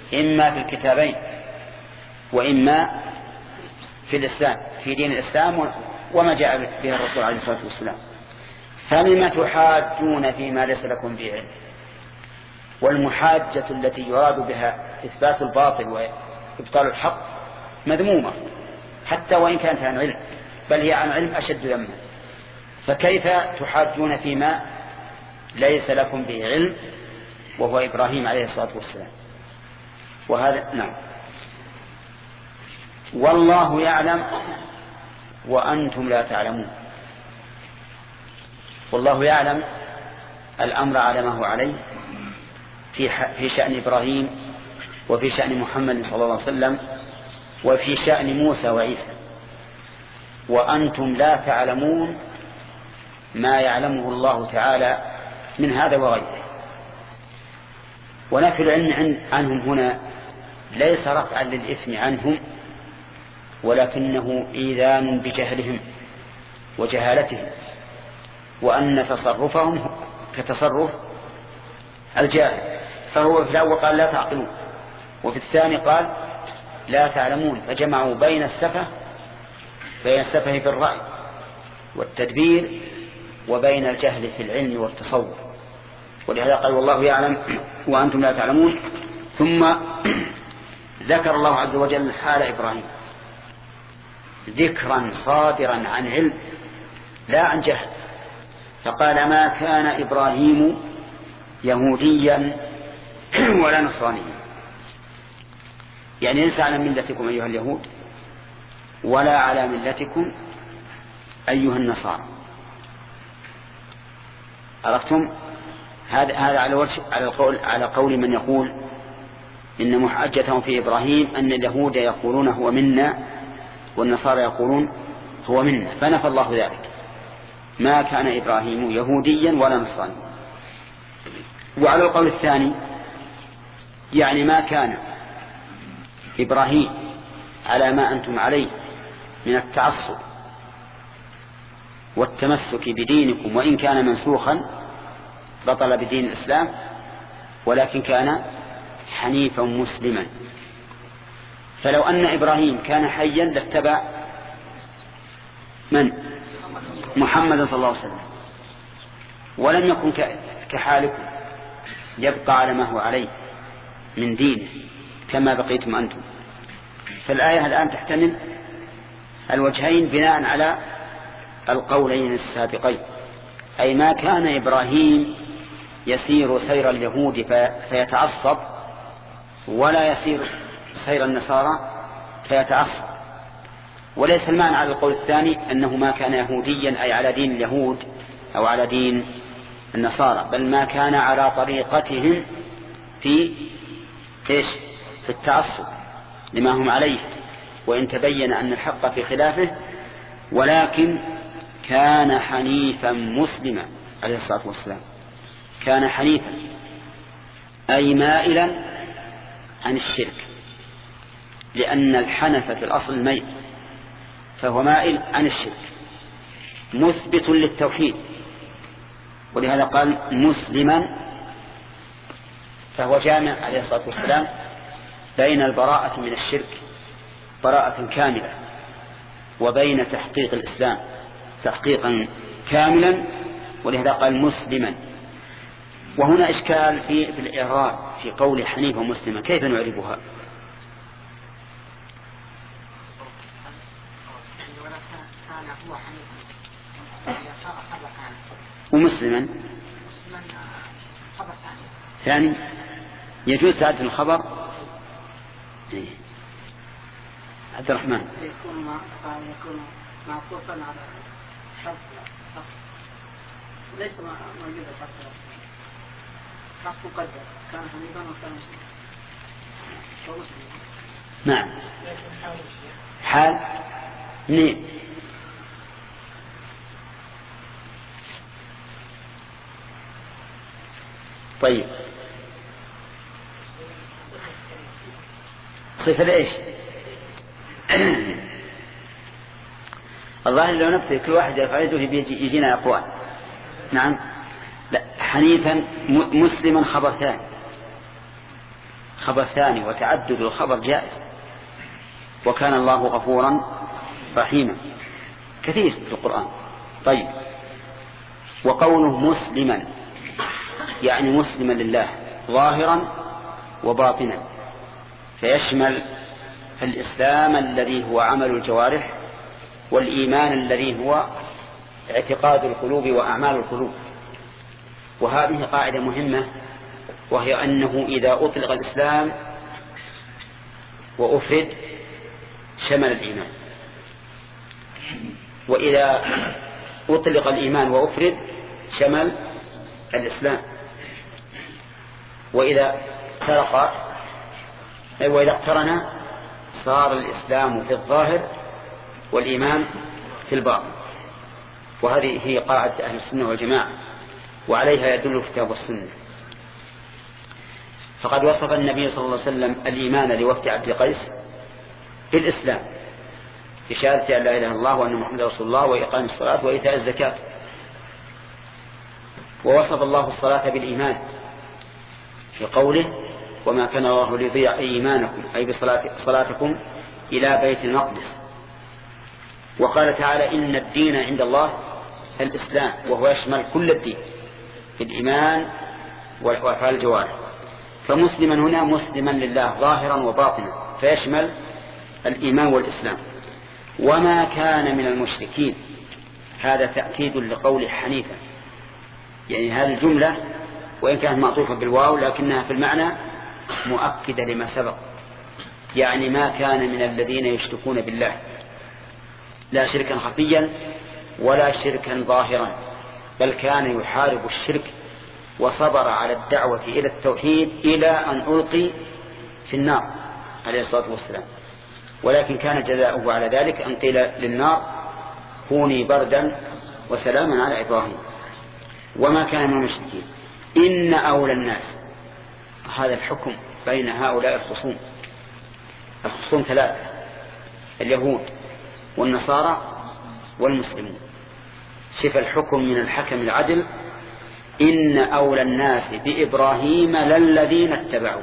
إما في الكتابين وإما في الإسلام، في دين الإسلام وما جاء به الرسول عليه الصلاة والسلام. فلم تحاجون فيما ليس لكم به علم. والمحاجة التي يراد بها إثبات الباطل وإبطال الحق مذمومة حتى وإن كانت عن علم، بل هي عن علم أشد ذما. فكيف تحاجون فيما ليس لكم به علم وهو إبراهيم عليه الصلاة والسلام؟ وهذا نعم. والله يعلم وأنتم لا تعلمون. والله يعلم الأمر على ما هو عليه في في شأن إبراهيم وفي شأن محمد صلى الله عليه وسلم وفي شأن موسى وعيسى، وأنتم لا تعلمون ما يعلمه الله تعالى من هذا وغيره. ونفي العلم عنهم هنا ليس رفعا للإثم عنهم، ولكنه إيذان بجهلهم وجهالتهم، وأن تصرفهم كتصرف الجاهل. فهو في الأول قال لا تعقلون، وفي الثاني قال لا تعلمون، فجمعوا بين السفه بين السفه في الرأي والتدبير وبين الجهل في العلم والتصور. ولهذا قال والله يعلم وأنتم لا تعلمون. ثم ذكر الله عز وجل حال إبراهيم ذكرا صادرا عن علم لا عن جهل، فقال ما كان إبراهيم يهوديا ولا نصرانيا، يعني ليس على ملتكم أيها اليهود ولا على ملتكم أيها النصارى. عرفتم؟ هذا هذا على وجه على القول على قول من يقول إن محاجتهم في إبراهيم أن اليهود يقولون هو منا والنصارى يقولون هو منا، فنفى الله ذلك. ما كان إبراهيم يهوديا ولا نصرانيا. وعلى القول الثاني يعني ما كان إبراهيم على ما أنتم عليه من التعصب والتمسك بدينكم، وإن كان منسوخا بطل بدين الإسلام، ولكن كان حنيفا مسلما. فلو أن إبراهيم كان حيا لاتبع من؟ محمد صلى الله عليه وسلم، ولم يكن كحالكم يبقى على ما هو عليه من دينه كما بقيتم أنتم. فالآية الآن تحتمل الوجهين بناء على القولين السابقين، أي ما كان إبراهيم يسير سير اليهود فيتعصب، ولا يسير سير النصارى فيتعصب. وليس المعنى على القول الثاني أنه ما كان يهوديا أي على دين اليهود أو على دين النصارى، بل ما كان على طريقتهم في إيش؟ في التعصب لما هم عليه، وإن تبين أن الحق في خلافه، ولكن كان حنيفا مسلما عليه الصلاة والسلام. كان حنيفا أي مائلا عن الشرك، لأن الحنف في الأصل الميل، فهو مائل عن الشرك مثبت للتوحيد، ولهذا قال مسلما. فهو جامع عليه الصلاة والسلام بين البراءة من الشرك براءة كاملة وبين تحقيق الإسلام تحقيقا كاملا، ولهذا قال مسلما. وهنا إشكال في, في الإعراب في قول حنيفا مسلما، كيف نعربها؟ ومسلما ثاني يجوز تعدد الخبر. إيه. عبد الرحمن يكون ما يكون معطوفا على شرط ليس موجود الحق حق مقدر، كان حنيفا وكان مسلما. نعم حال نعم. طيب صفة ايش؟ الظاهر لو نبتدي كل واحد يفعله يجينا أقوال. نعم لا حنيفا مسلما خبر ثاني خبر ثاني، وتعدد الخبر جائز، وكان الله غفورا رحيما، كثير في القرآن. طيب، وقوله مسلما يعني مسلما لله ظاهرا وباطنا، فيشمل الإسلام الذي هو عمل الجوارح، والإيمان الذي هو اعتقاد القلوب وأعمال القلوب. وهذه قاعدة مهمة، وهي أنه إذا أطلق الإسلام وأفرد شمل الإيمان، وإذا أطلق الإيمان وأفرد شمل الإسلام، وإذا فرق وإذا اقترن صار الإسلام في الظاهر والإيمان في الباطن. وهذه هي قاعدة أهل السنة والجماعة، وعليها يدل الكتاب والسنة. فقد وصف النبي صلى الله عليه وسلم الإيمان لوفد عبد قيس بالإسلام، بشهادة أن لا إله إلا الله وأن محمدا رسول الله وإقام الصلاة وإيتاء الزكاة. ووصف الله الصلاة بالإيمان في قوله: وما كان الله ليضيع إيمانكم أي بصلاتكم إلى بيت المقدس. وقال تعالى: إن الدين عند الله الإسلام، وهو يشمل كل الدين في الإيمان وأفعال الجوارح. فمسلما هنا مسلما لله ظاهرا وباطنا، فيشمل الإيمان والإسلام. وما كان من المشركين، هذا تأكيد لقول حنيفا، يعني هذه الجملة وإن كانت معطوفة بالواو لكنها في المعنى مؤكدة لما سبق، يعني ما كان من الذين يشركون بالله، لا شركا خفيا ولا شركا ظاهرا، بل كان يحارب الشرك وصبر على الدعوة إلى التوحيد إلى أن ألقي في النار عليه الصلاة والسلام. ولكن كان جزاؤه على ذلك أن قيل للنار: كوني بردا وسلاما على إبراهيم. وما كان من المشركين. إن أولى الناس، هذا الحكم بين هؤلاء الخصوم، الخصوم ثلاثة: اليهود والنصارى والمسلمون. شف الحكم من الحكم العدل: إن أولى الناس بإبراهيم للذين اتبعوا.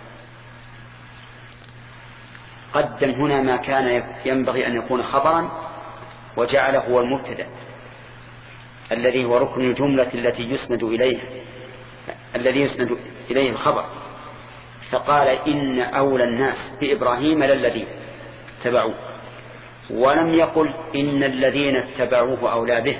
قدم هنا ما كان ينبغي أن يكون خبرا، وجعله هو المبتدأ الذي هو ركن الجملة التي يسند إليه الذي يسند إليه الخبر. فقال: إن أولى الناس بإبراهيم للذين اتبعوا، ولم يقل إن الذين اتبعوه أولى به،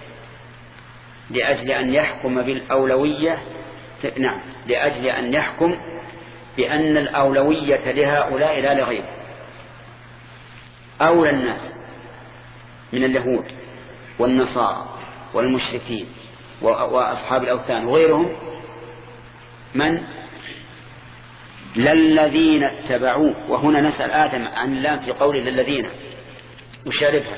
لأجل أن يحكم بالأولوية. نعم، لأجل أن يحكم بأن الأولوية لهؤلاء لا لغيره. أولى الناس من اليهود والنصارى والمشركين وأصحاب الأوثان وغيرهم من؟ للذين اتبعوه. وهنا نسأل آدم عن اللام في قوله للذين، مشاربها.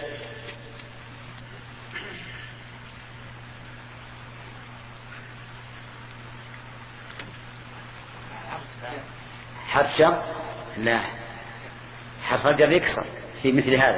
حرف جر؟ لا، حرف الجر يكسر في مثل هذا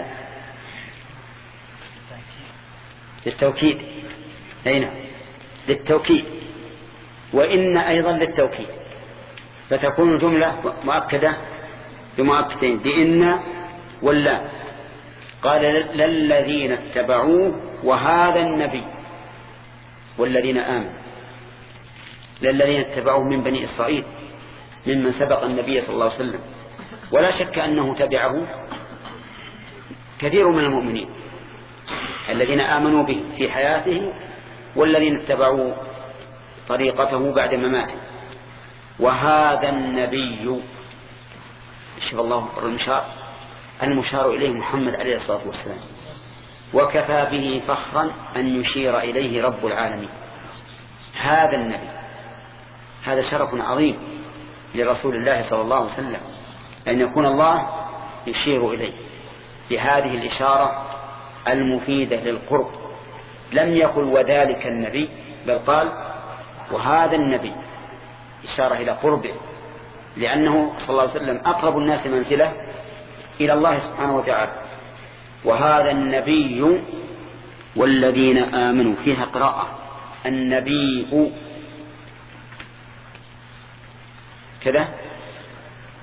للتوكيد. هنا للتوكيد، وإن أيضا للتوكيد، فتكون الجملة مؤكدة بمؤكدين، بإن واللا. قال: للذين اتبعوه وهذا النبي والذين آمنوا. للذين اتبعوه من بني إسرائيل، ممن سبق النبي صلى الله عليه وسلم، ولا شك أنه تبعه كثير من المؤمنين الذين آمنوا به في حياته، والذين اتبعوا طريقته بعد مماته. وهذا النبي، شوف الله المشار المشار إليه محمد عليه الصلاة والسلام، وكفى به فخرا أن يشير إليه رب العالمين. هذا النبي، هذا شرف عظيم لرسول الله صلى الله عليه وسلم، أن يكون الله يشير إليه بهذه الإشارة المفيدة للقرب. لم يقل وذلك النبي، بل قال وهذا النبي، إشارة إلى قربه، لأنه صلى الله عليه وسلم أقرب الناس منزلة إلى الله سبحانه وتعالى. وهذا النبي والذين آمنوا، فيها قراءة النبي كذا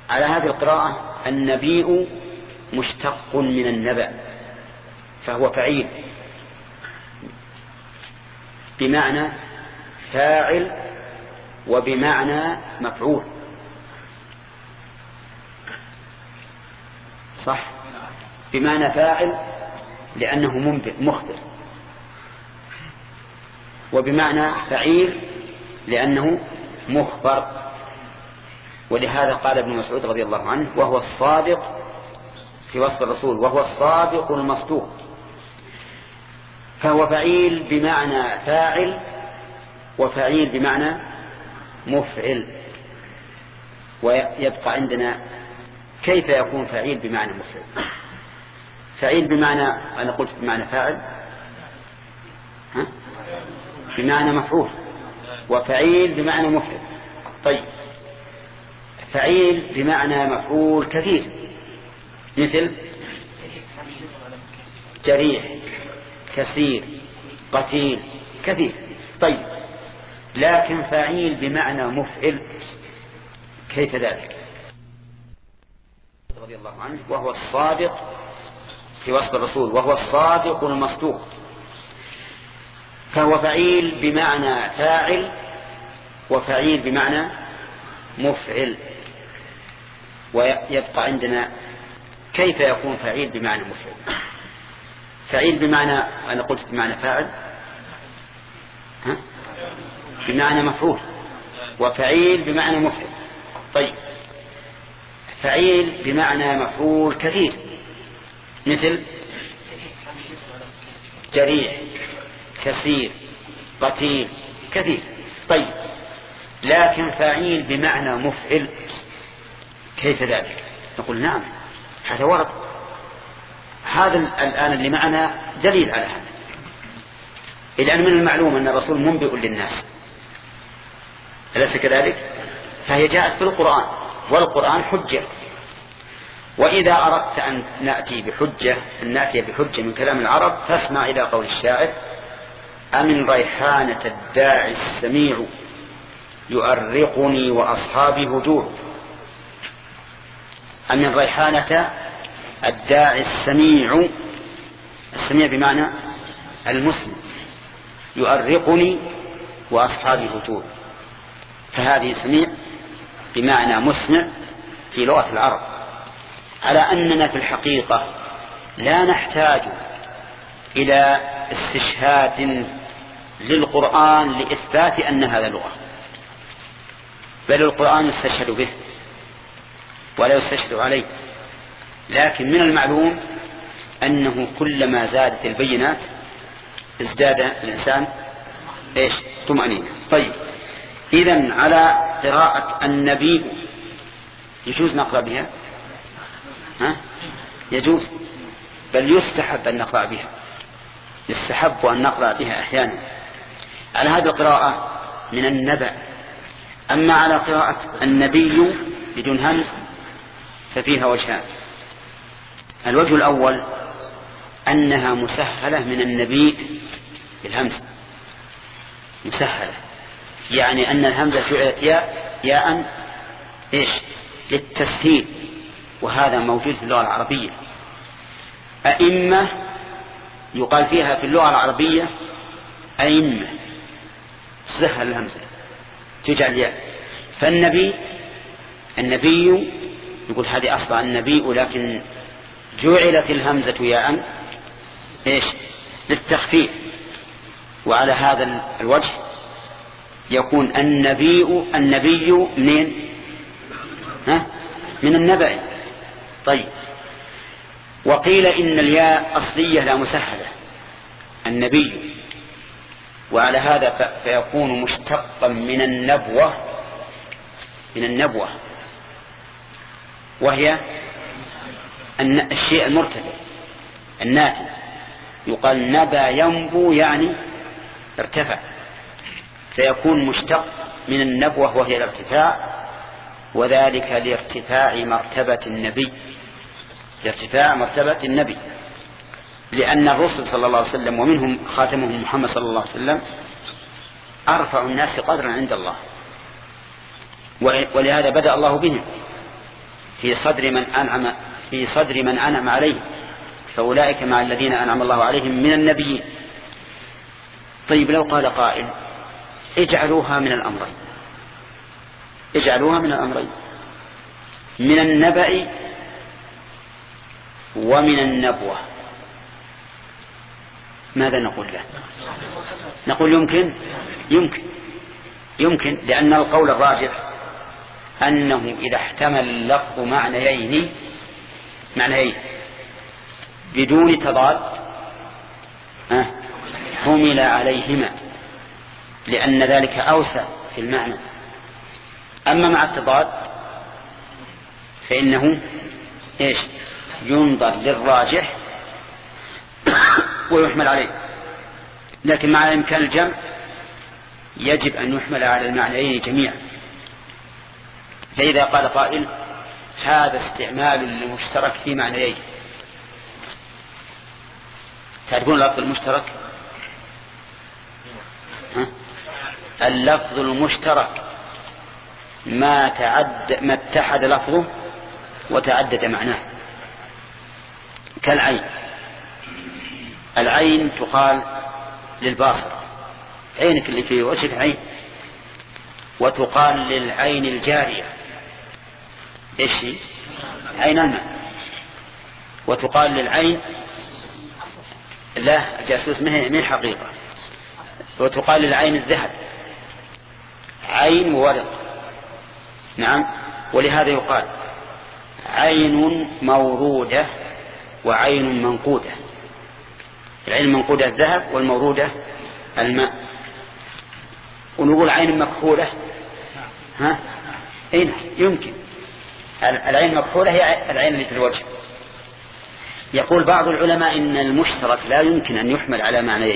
على هذه القراءة النبيء مشتق من النبأ، فهو فعيل بمعنى فاعل وبمعنى مفعول، صح؟ بمعنى فاعل لأنه منبئ مخبر، وبمعنى فعيل لأنه مخبر. ولهذا قال ابن مسعود رضي الله عنه: وهو الصادق في وصف الرسول، وهو الصادق المصدوق. فهو فعيل بمعنى فاعل وفعيل بمعنى مفعل. ويبقى عندنا كيف يكون فعيل بمعنى مفعل؟ فعيل بمعنى، أنا قلت بمعنى فاعل، ها؟ بمعنى مفعول، وفعيل بمعنى مفعل. طيب، فعيل بمعنى مفعول كثير، مثل جريح، كثير، قتيل، كثير. طيب، لكن فعيل بمعنى مفعل كيف ذلك؟ رضي الله عنه: وهو الصادق في وصف الرسول، وهو الصادق المصدوق. فهو فعيل بمعنى فاعل وفعيل بمعنى مفعل. ويبقى عندنا كيف يكون فعيل بمعنى مفعل؟ فعيل بمعنى، أنا قلت بمعنى فاعل، ها؟ بمعنى مفعول، وفعيل بمعنى مفعل. طيب، فعيل بمعنى مفعول كثير، مثل جريح، كثير، قتيل، كثير. طيب، لكن فعيل بمعنى مفعل كيف ذلك؟ نقول نعم، هذا ورد. هذا الآن اللي معنا دليل على هذا، لأن من المعلوم أن الرسول منبئ للناس، أليس كذلك؟ فهي جاءت في القرآن، والقرآن حجة. وإذا أردت أن نأتي بحجة أن نأتي بحجة من كلام العرب فاسمع إلى قول الشاعر: أمن ريحانة الداعي السميع يؤرقني وأصحابي هجور. أمن ريحانة الداعي السميع، السميع بمعنى المسلم، يؤرقني وأصحابي هجور. فهذه سميع بمعنى مسمع في لغة العرب، على أننا في الحقيقة لا نحتاج إلى استشهاد للقرآن لإثبات أن هذا لغة، بل القرآن يستشهد به ولا يستشهد عليه. لكن من المعلوم أنه كلما زادت البينات ازداد الإنسان إيش؟ طمأنينة. طيب، إذن على قراءة النبي يجوز نقرأ بها؟ ها؟ يجوز، بل يستحب أن نقرأ بها، يستحب أن نقرأ بها أحيانا على هذه القراءة من النبأ. أما على قراءة النبي بدون همز ففيها وجهان. الوجه الأول أنها مسهلة من النبي بالهمز، مسهلة، يعني أن الهمزة جعلت ياء ياء إيش؟ للتسهيل، وهذا موجود في اللغة العربية. أئمة يقال فيها في اللغة العربية أئمة، تسهل الهمزة تجعل ياء. فالنبي النبي يقول هذه أصلا النبي، لكن جعلت الهمزة ياء إيش؟ للتخفيف. وعلى هذا الوجه يكون النبي النبي منين؟ ها؟ من النبأ. طيب، وقيل إن الياء أصلية لا مسهلة، النبي، وعلى هذا فيكون مشتقا من النبوة، من النبوة وهي الشيء المرتفع الناتج. يقال نبا ينبو يعني ارتفع، فيكون مشتق من النبوة وهي الارتفاع، وذلك لارتفاع مرتبة النبي، لارتفاع مرتبة النبي، لأن الرسل صلى الله عليه وسلم ومنهم خاتمهم محمد صلى الله عليه وسلم أرفع الناس قدرا عند الله، ولهذا بدأ الله بهم في صدر من أنعم في صدر من أنعم عليه فأولئك مع الذين أنعم الله عليهم من النبيين. طيب لو قال قائل اجعلوها من الأمرين اجعلوها من الأمرين من النبأ ومن النبوة، ماذا نقول له؟ نقول يمكن يمكن يمكن لأن القول الراجح أنه إذا احتمل اللفظ معنيين معنيين بدون تضاد حمل عليهما، لأن ذلك أوسع في المعنى. أما مع التضاد فإنه إيش؟ ينظر للراجح ويحمل عليه، لكن مع إمكان الجمع يجب أن يحمل على المعنيين جميعا. فإذا قال قائل هذا استعمال للمشترك في معنيين، تعرفون اللفظ المشترك؟ ها؟ اللفظ المشترك ما تعد ما اتحد لفظه وتعدد معناه، كالعين. العين تقال للباصر، عينك اللي في وجهك عين، وتقال للعين الجارية ايش؟ عين الماء. وتقال للعين لا جاسوس من حقيقة. وتقال للعين الذهب، عين وورق. نعم. ولهذا يقال عين مورودة وعين منقودة. العين المنقودة الذهب والمورودة الماء. ونقول عين مكحولة، ها أين يمكن العين المكحولة هي العين اللي في الوجه. يقول بعض العلماء إن المشترك لا يمكن أن يحمل على معنيين،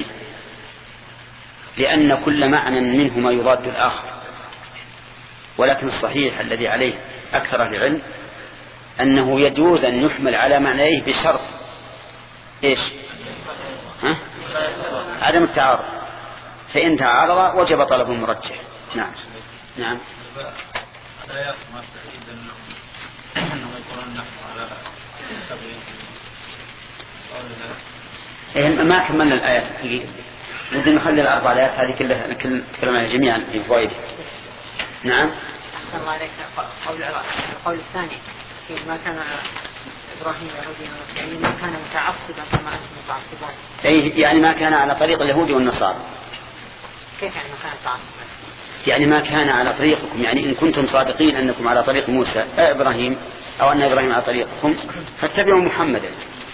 لأن كل معنى منهما يضاد الآخر. ولكن الصحيح الذي عليه أكثر أهل العلم أنه يجوز أن يحمل على معنيه بشرط إيش؟ ها؟ عدم التعارض، فإن تعارض وجب طلب المرجح. نعم نعم. لا يسمى أنه يقولون نحن على إيه ما كملنا الآيات الحقيقة، نريد نخلي الأربع آيات هذه كلها نتكلم عنها جميعا في فوائد. نعم. أحسن الله عليك. قول القول الثاني ما كان إبراهيم يهوديا يعني ما كان متعصبا كما أنتم متعصبون. أي يعني ما كان على طريق اليهود والنصارى. كيف يعني ما كان متعصبا؟ يعني ما كان على طريقكم، يعني إن كنتم صادقين أنكم على طريق موسى آه إبراهيم أو أن إبراهيم على طريقكم فاتبعوا محمدا.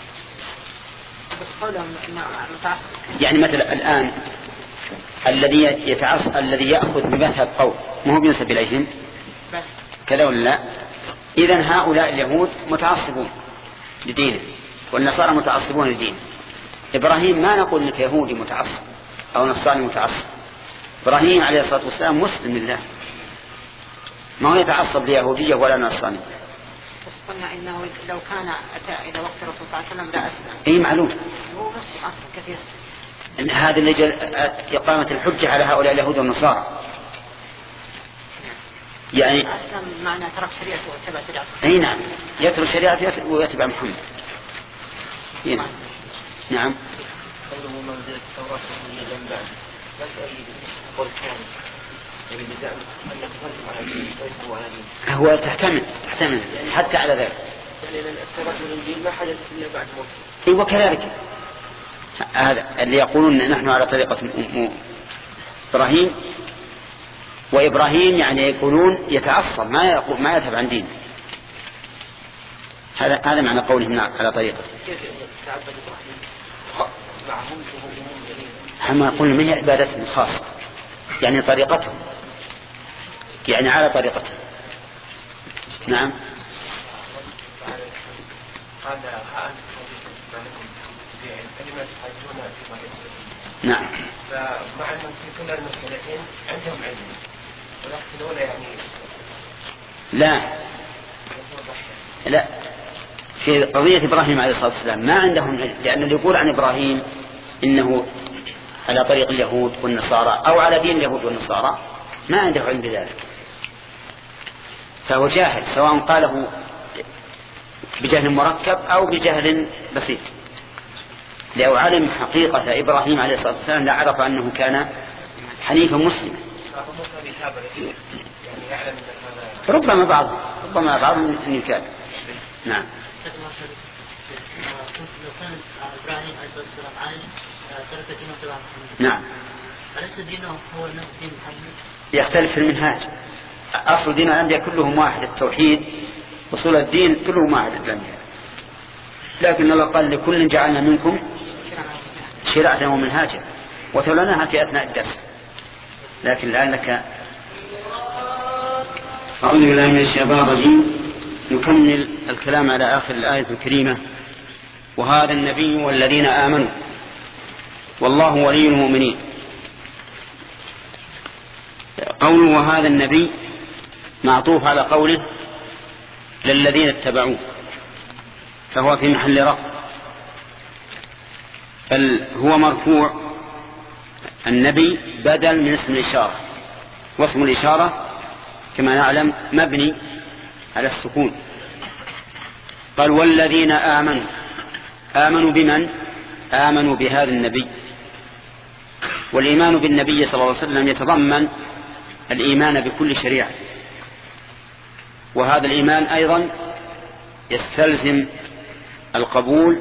يعني مثلا الآن الذي يتعصب الذي يأخذ بمذهب قوم ما هو بينسب إليهم كذا ولا لا؟ إذن هؤلاء اليهود متعصبون لدينه والنصارى متعصبون لدينه. إبراهيم ما نقول إنك يهودي متعصب أو نصراني متعصب. إبراهيم عليه الصلاة والسلام مسلم لله، ما هو يتعصب ليهودية ولا نصرانية. بس قلنا إنه لو كان أتى إلى وقت الرسول صلى الله عليه وسلم لا أسلم. أي معلوم. هو نفس أصل كثير. إن هذا اللي جل إقامة الحجة على هؤلاء اليهود والنصارى. يعني أسلم معنى ترك شريعته واتبع شريعته. أي نعم، يترك شريعته ويتبع محمد. هنا. نعم. قوله منزلة التوراة من جنب بعد لا تؤيد قول ثاني يعني بزعم أنك ترجم على دين ويسمو على دين. هو تحتمل تحتمل حتى على ذلك. يعني التوراة والإنجيل ما حدث إلا بعد موسى. إيه وكذلك هذا اللي يقولون نحن على طريقة إبراهيم، وإبراهيم يعني يقولون يتعصب ما يقول ما يذهب عن دينه. هذا هذا معنى قولهم على طريقة. كيف تعبد إبراهيم معهم وهم جميل؟ هم يقولون ما هي عبادتهم خاصة، يعني طريقتهم يعني على طريقتهم. نعم. نعم. فمع أنهم في كل المسألتين عندهم علم ولكن ولا يعني لا لا في قضية إبراهيم عليه الصلاة والسلام ما عندهم علم، لأن اللي يقول عن إبراهيم إنه على طريق اليهود والنصارى أو على دين اليهود والنصارى ما عنده علم بذلك، فهو جاهل سواء قاله بجهل مركب أو بجهل بسيط. لو علم حقيقة إبراهيم عليه الصلاة والسلام لعرف أنه كان حنيفا مسلما. ربما بعض ربما بعض أن يكاد. نعم. لو كان إبراهيم عليه الصلاة والسلام عالم ترك دينه تبع محمد. نعم. أليس دينه هو نفس دين محمد؟ يختلف في المنهاج. أصل دين الأنبياء كلهم واحد، التوحيد وصول الدين كلهم واحد الأنبياء، لكن الله قال لكل جعلنا منكم شرعة ومنهاجا وتولناها في أثناء الدرس. لكن الآن لك. أعوذ بالله من الشيطان الرجيم. نكمل الكلام على آخر الآية الكريمة. وهذا النبي والذين آمنوا والله ولي المؤمنين. قوله وهذا النبي معطوف على قوله للذين اتبعوه، فهو في محل رفع، بل هو مرفوع. النبي بدل من اسم الإشارة، واسم الإشارة كما نعلم مبني على السكون. قال والذين آمنوا. آمنوا بمن؟ آمنوا بهذا النبي. والإيمان بالنبي صلى الله عليه وسلم يتضمن الإيمان بكل شريعة، وهذا الإيمان أيضا يستلزم القبول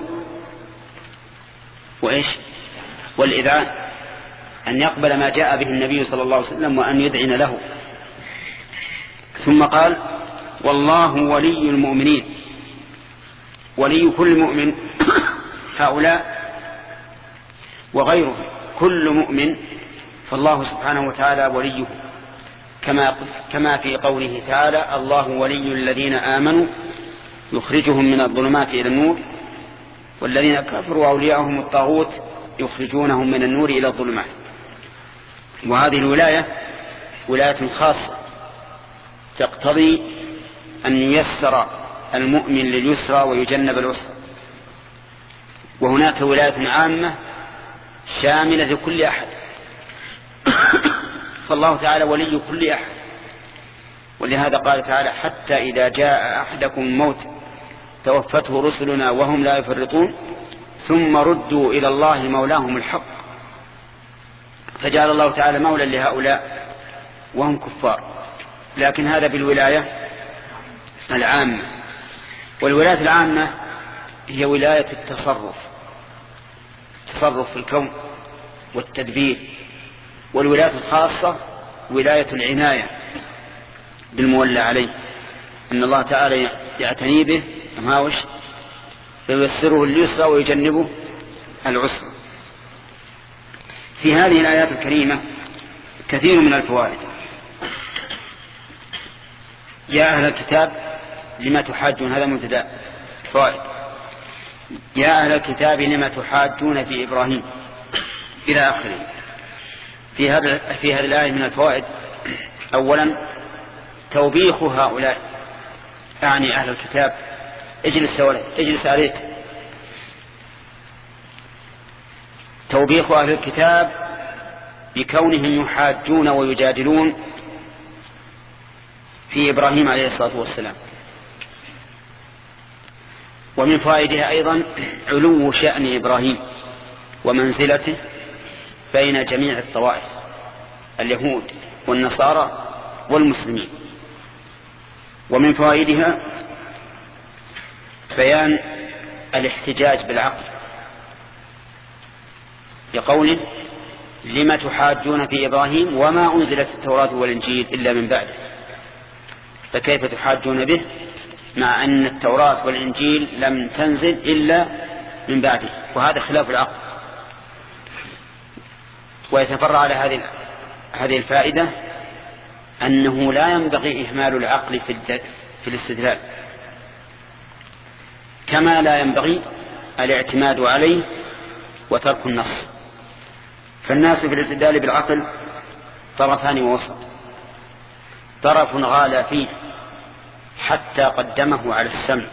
وإيش والإذعان، أن يقبل ما جاء به النبي صلى الله عليه وسلم وأن يذعن له. ثم قال والله ولي المؤمنين. ولي كل مؤمن هؤلاء وغيره كل مؤمن فالله سبحانه وتعالى وليه، كما كما في قوله تعالى الله ولي الذين آمنوا يخرجهم من الظلمات إلى النور والذين كفروا أولياءهم الطاغوت يخرجونهم من النور إلى الظلمات. وهذه الولاية ولاية خاصة تقتضي أن ييسر المؤمن لليسرى ويجنب العسرى. وهناك ولاية عامة شاملة لكل أحد فالله تعالى ولي كل أحد. ولهذا قال تعالى حتى إذا جاء أحدكم الموت توفته رسلنا وهم لا يفرطون ثم ردوا إلى الله مولاهم الحق. فجعل الله تعالى مولا لهؤلاء وهم كفار. لكن هذا بالولاية العامة. والولاية العامة هي ولاية التصرف، التصرف في الكون والتدبير. والولاية الخاصة ولاية العناية بالمولى عليه، أن الله تعالى يعتني به ماوش فييسره اليسرى ويجنبه العسر. في هذه الآيات الكريمة كثير من الفوائد. يا أهل الكتاب لما تحاجون، هذا مبتدأ فوائد. يا أهل الكتاب لما تحاجون في إبراهيم إلى آخره. في هذا في هذه الآية من الفوائد أولا توبيخ هؤلاء، أعني أهل الكتاب. اجلس يا ولد اجلس عليك. توبيخ أهل الكتاب بكونهم يحاجون ويجادلون في إبراهيم عليه الصلاة والسلام. ومن فائدها أيضا علو شأن إبراهيم ومنزلته بين جميع الطوائف اليهود والنصارى والمسلمين. ومن فوائدها بيان الاحتجاج بالعقل لقوله لما تحاجون في إبراهيم وما أنزلت التوراة والإنجيل إلا من بعده. فكيف تحاجون به مع أن التوراة والإنجيل لم تنزل إلا من بعده؟ وهذا خلاف العقل. ويتفرع على هذه هذه الفائدة أنه لا ينبغي إهمال العقل في في الاستدلال، كما لا ينبغي الاعتماد عليه وترك النص. فالناس في الاستدلال بالعقل طرفان ووسط. طرف غالى فيه حتى قدمه على السمع،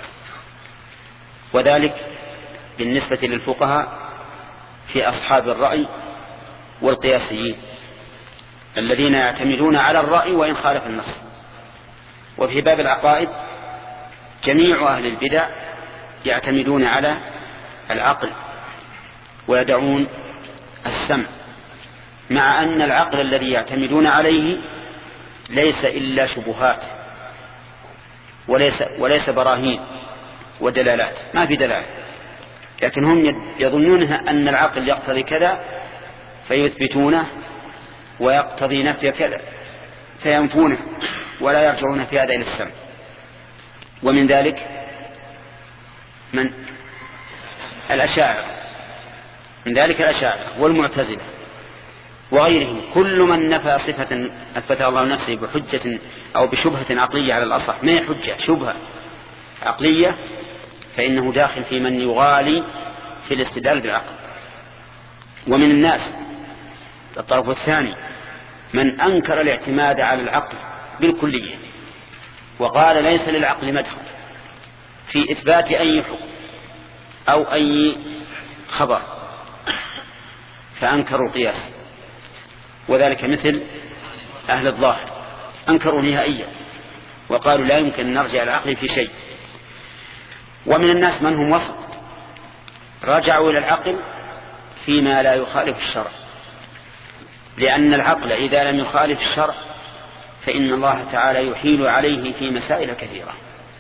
وذلك بالنسبة للفقهاء في أصحاب الرأي والقياسيين الذين يعتمدون على الرأي وإن خالف النص. وفي باب العقائد جميع أهل البدع يعتمدون على العقل ويدعون السمع، مع أن العقل الذي يعتمدون عليه ليس إلا شبهات وليس, وليس براهين ودلالات، ما في دلالة، لكن هم يظنون أن العقل يقتضي كذا فيثبتونه ويقتضي نفي كذا فينفونه ولا يرجعون في هذا إلى السمع. ومن ذلك من الأشاعرة من ذلك الأشاعرة والمعتزلة وغيرهم، كل من نفى صفة أثبتها الله نفسه بحجة أو بشبهة عقلية على الأصح، ما هي حجة، شبهة عقلية، فإنه داخل في من يغالي في الاستدلال بالعقل. ومن الناس الطرف الثاني من أنكر الاعتماد على العقل بالكلية وقال ليس للعقل مدخل في إثبات أي حكم أو أي خبر، فأنكروا القياس، وذلك مثل أهل الظاهر أنكروا نهائيا وقالوا لا يمكن أن نرجع العقل في شيء. ومن الناس من هم وسط رجعوا إلى العقل فيما لا يخالف الشرع، لأن العقل إذا لم يخالف الشرع فإن الله تعالى يحيل عليه في مسائل كثيرة.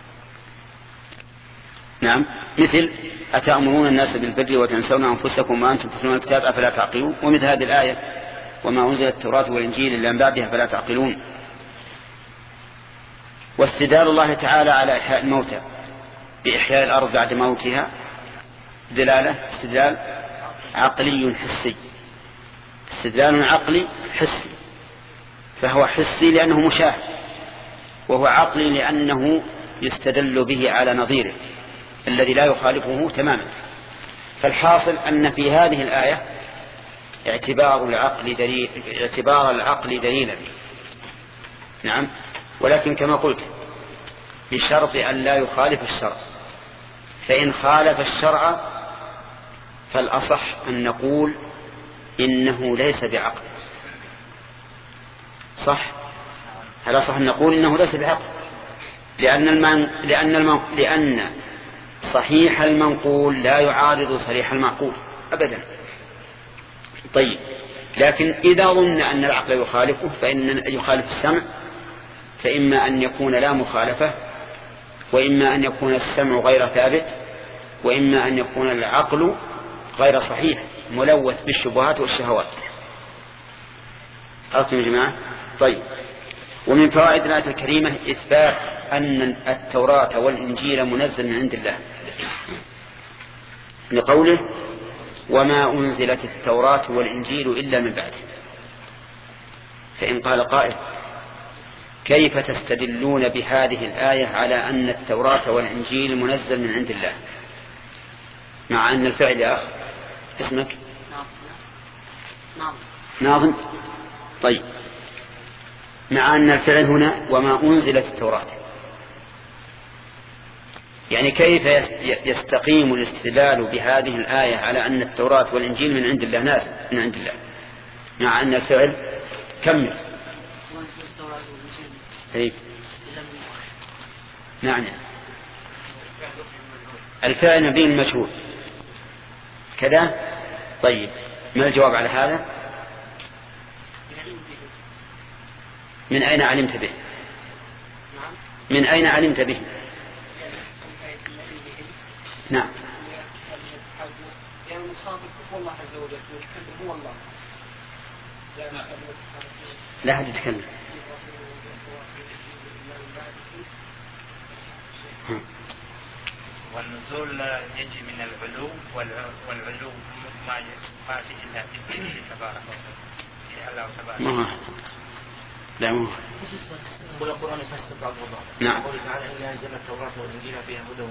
نعم، مثل أتأمرون الناس بالبر وتنسون أنفسكم وأنتم تتلون الكتاب أفلا تعقلون، ومثل هذه الآية وما أنزل التوراة والإنجيل إلا من بعدها فلا تعقلون. واستدلال الله تعالى على إحياء الموتى بإحياء الأرض بعد موتها دلالة استدلال عقلي حسي، استدلال عقلي حسي، فهو حسي لأنه مشاهد، وهو عقلي لأنه يستدل به على نظيره الذي لا يخالفه تماما. فالحاصل أن في هذه الآية اعتبار العقل دليل اعتبار العقل دليلا. نعم، ولكن كما قلت بشرط أن لا يخالف الشرع، فإن خالف الشرع فالأصح أن نقول إنه ليس بعقل. صح، هل أصح أن نقول إنه ليس بعقل؟ لأن المن... لأن المن... لأن صحيح المنقول لا يعارض صريح المعقول أبدا. طيب، لكن إذا ظن أن العقل يخالفه فإن يخالف السمع، فإما أن يكون لا مخالفة، وإما أن يكون السمع غير ثابت، وإما أن يكون العقل غير صحيح ملوث بالشبهات والشهوات. أصل يا جماعة. طيب، ومن فوائد الآية الكريمة إثبات أن التوراة والإنجيل منزل من عند الله لقوله وما أنزلت التوراة والإنجيل إلا من بعده. فإن قال قائل كيف تستدلون بهذه الآية على أن التوراة والإنجيل منزل من عند الله مع أن الفعل يا أخ اسمك ناظم؟ طيب، مع أن الفعل هنا وما أنزلت التوراة، يعني كيف يستقيم الاستدلال بهذه الآية على أن التوراة والإنجيل من عند الله نازل من عند الله مع أن الفعل كمل؟ طيب، نعم، الفعل مبني المجهول كذا. طيب، ما الجواب على هذا؟ من أين علمت به؟ من أين علمت به؟ نعم، لا أحد يتكلم. والنزول يجي من العلو، والعلو ما ما في إلا في تبارك وتعالى. ما لا مو يقول القرآن يفسر بعض بعض. نعم. يقول تعالى إن أنزلنا التوراة والإنجيل فيها هدى.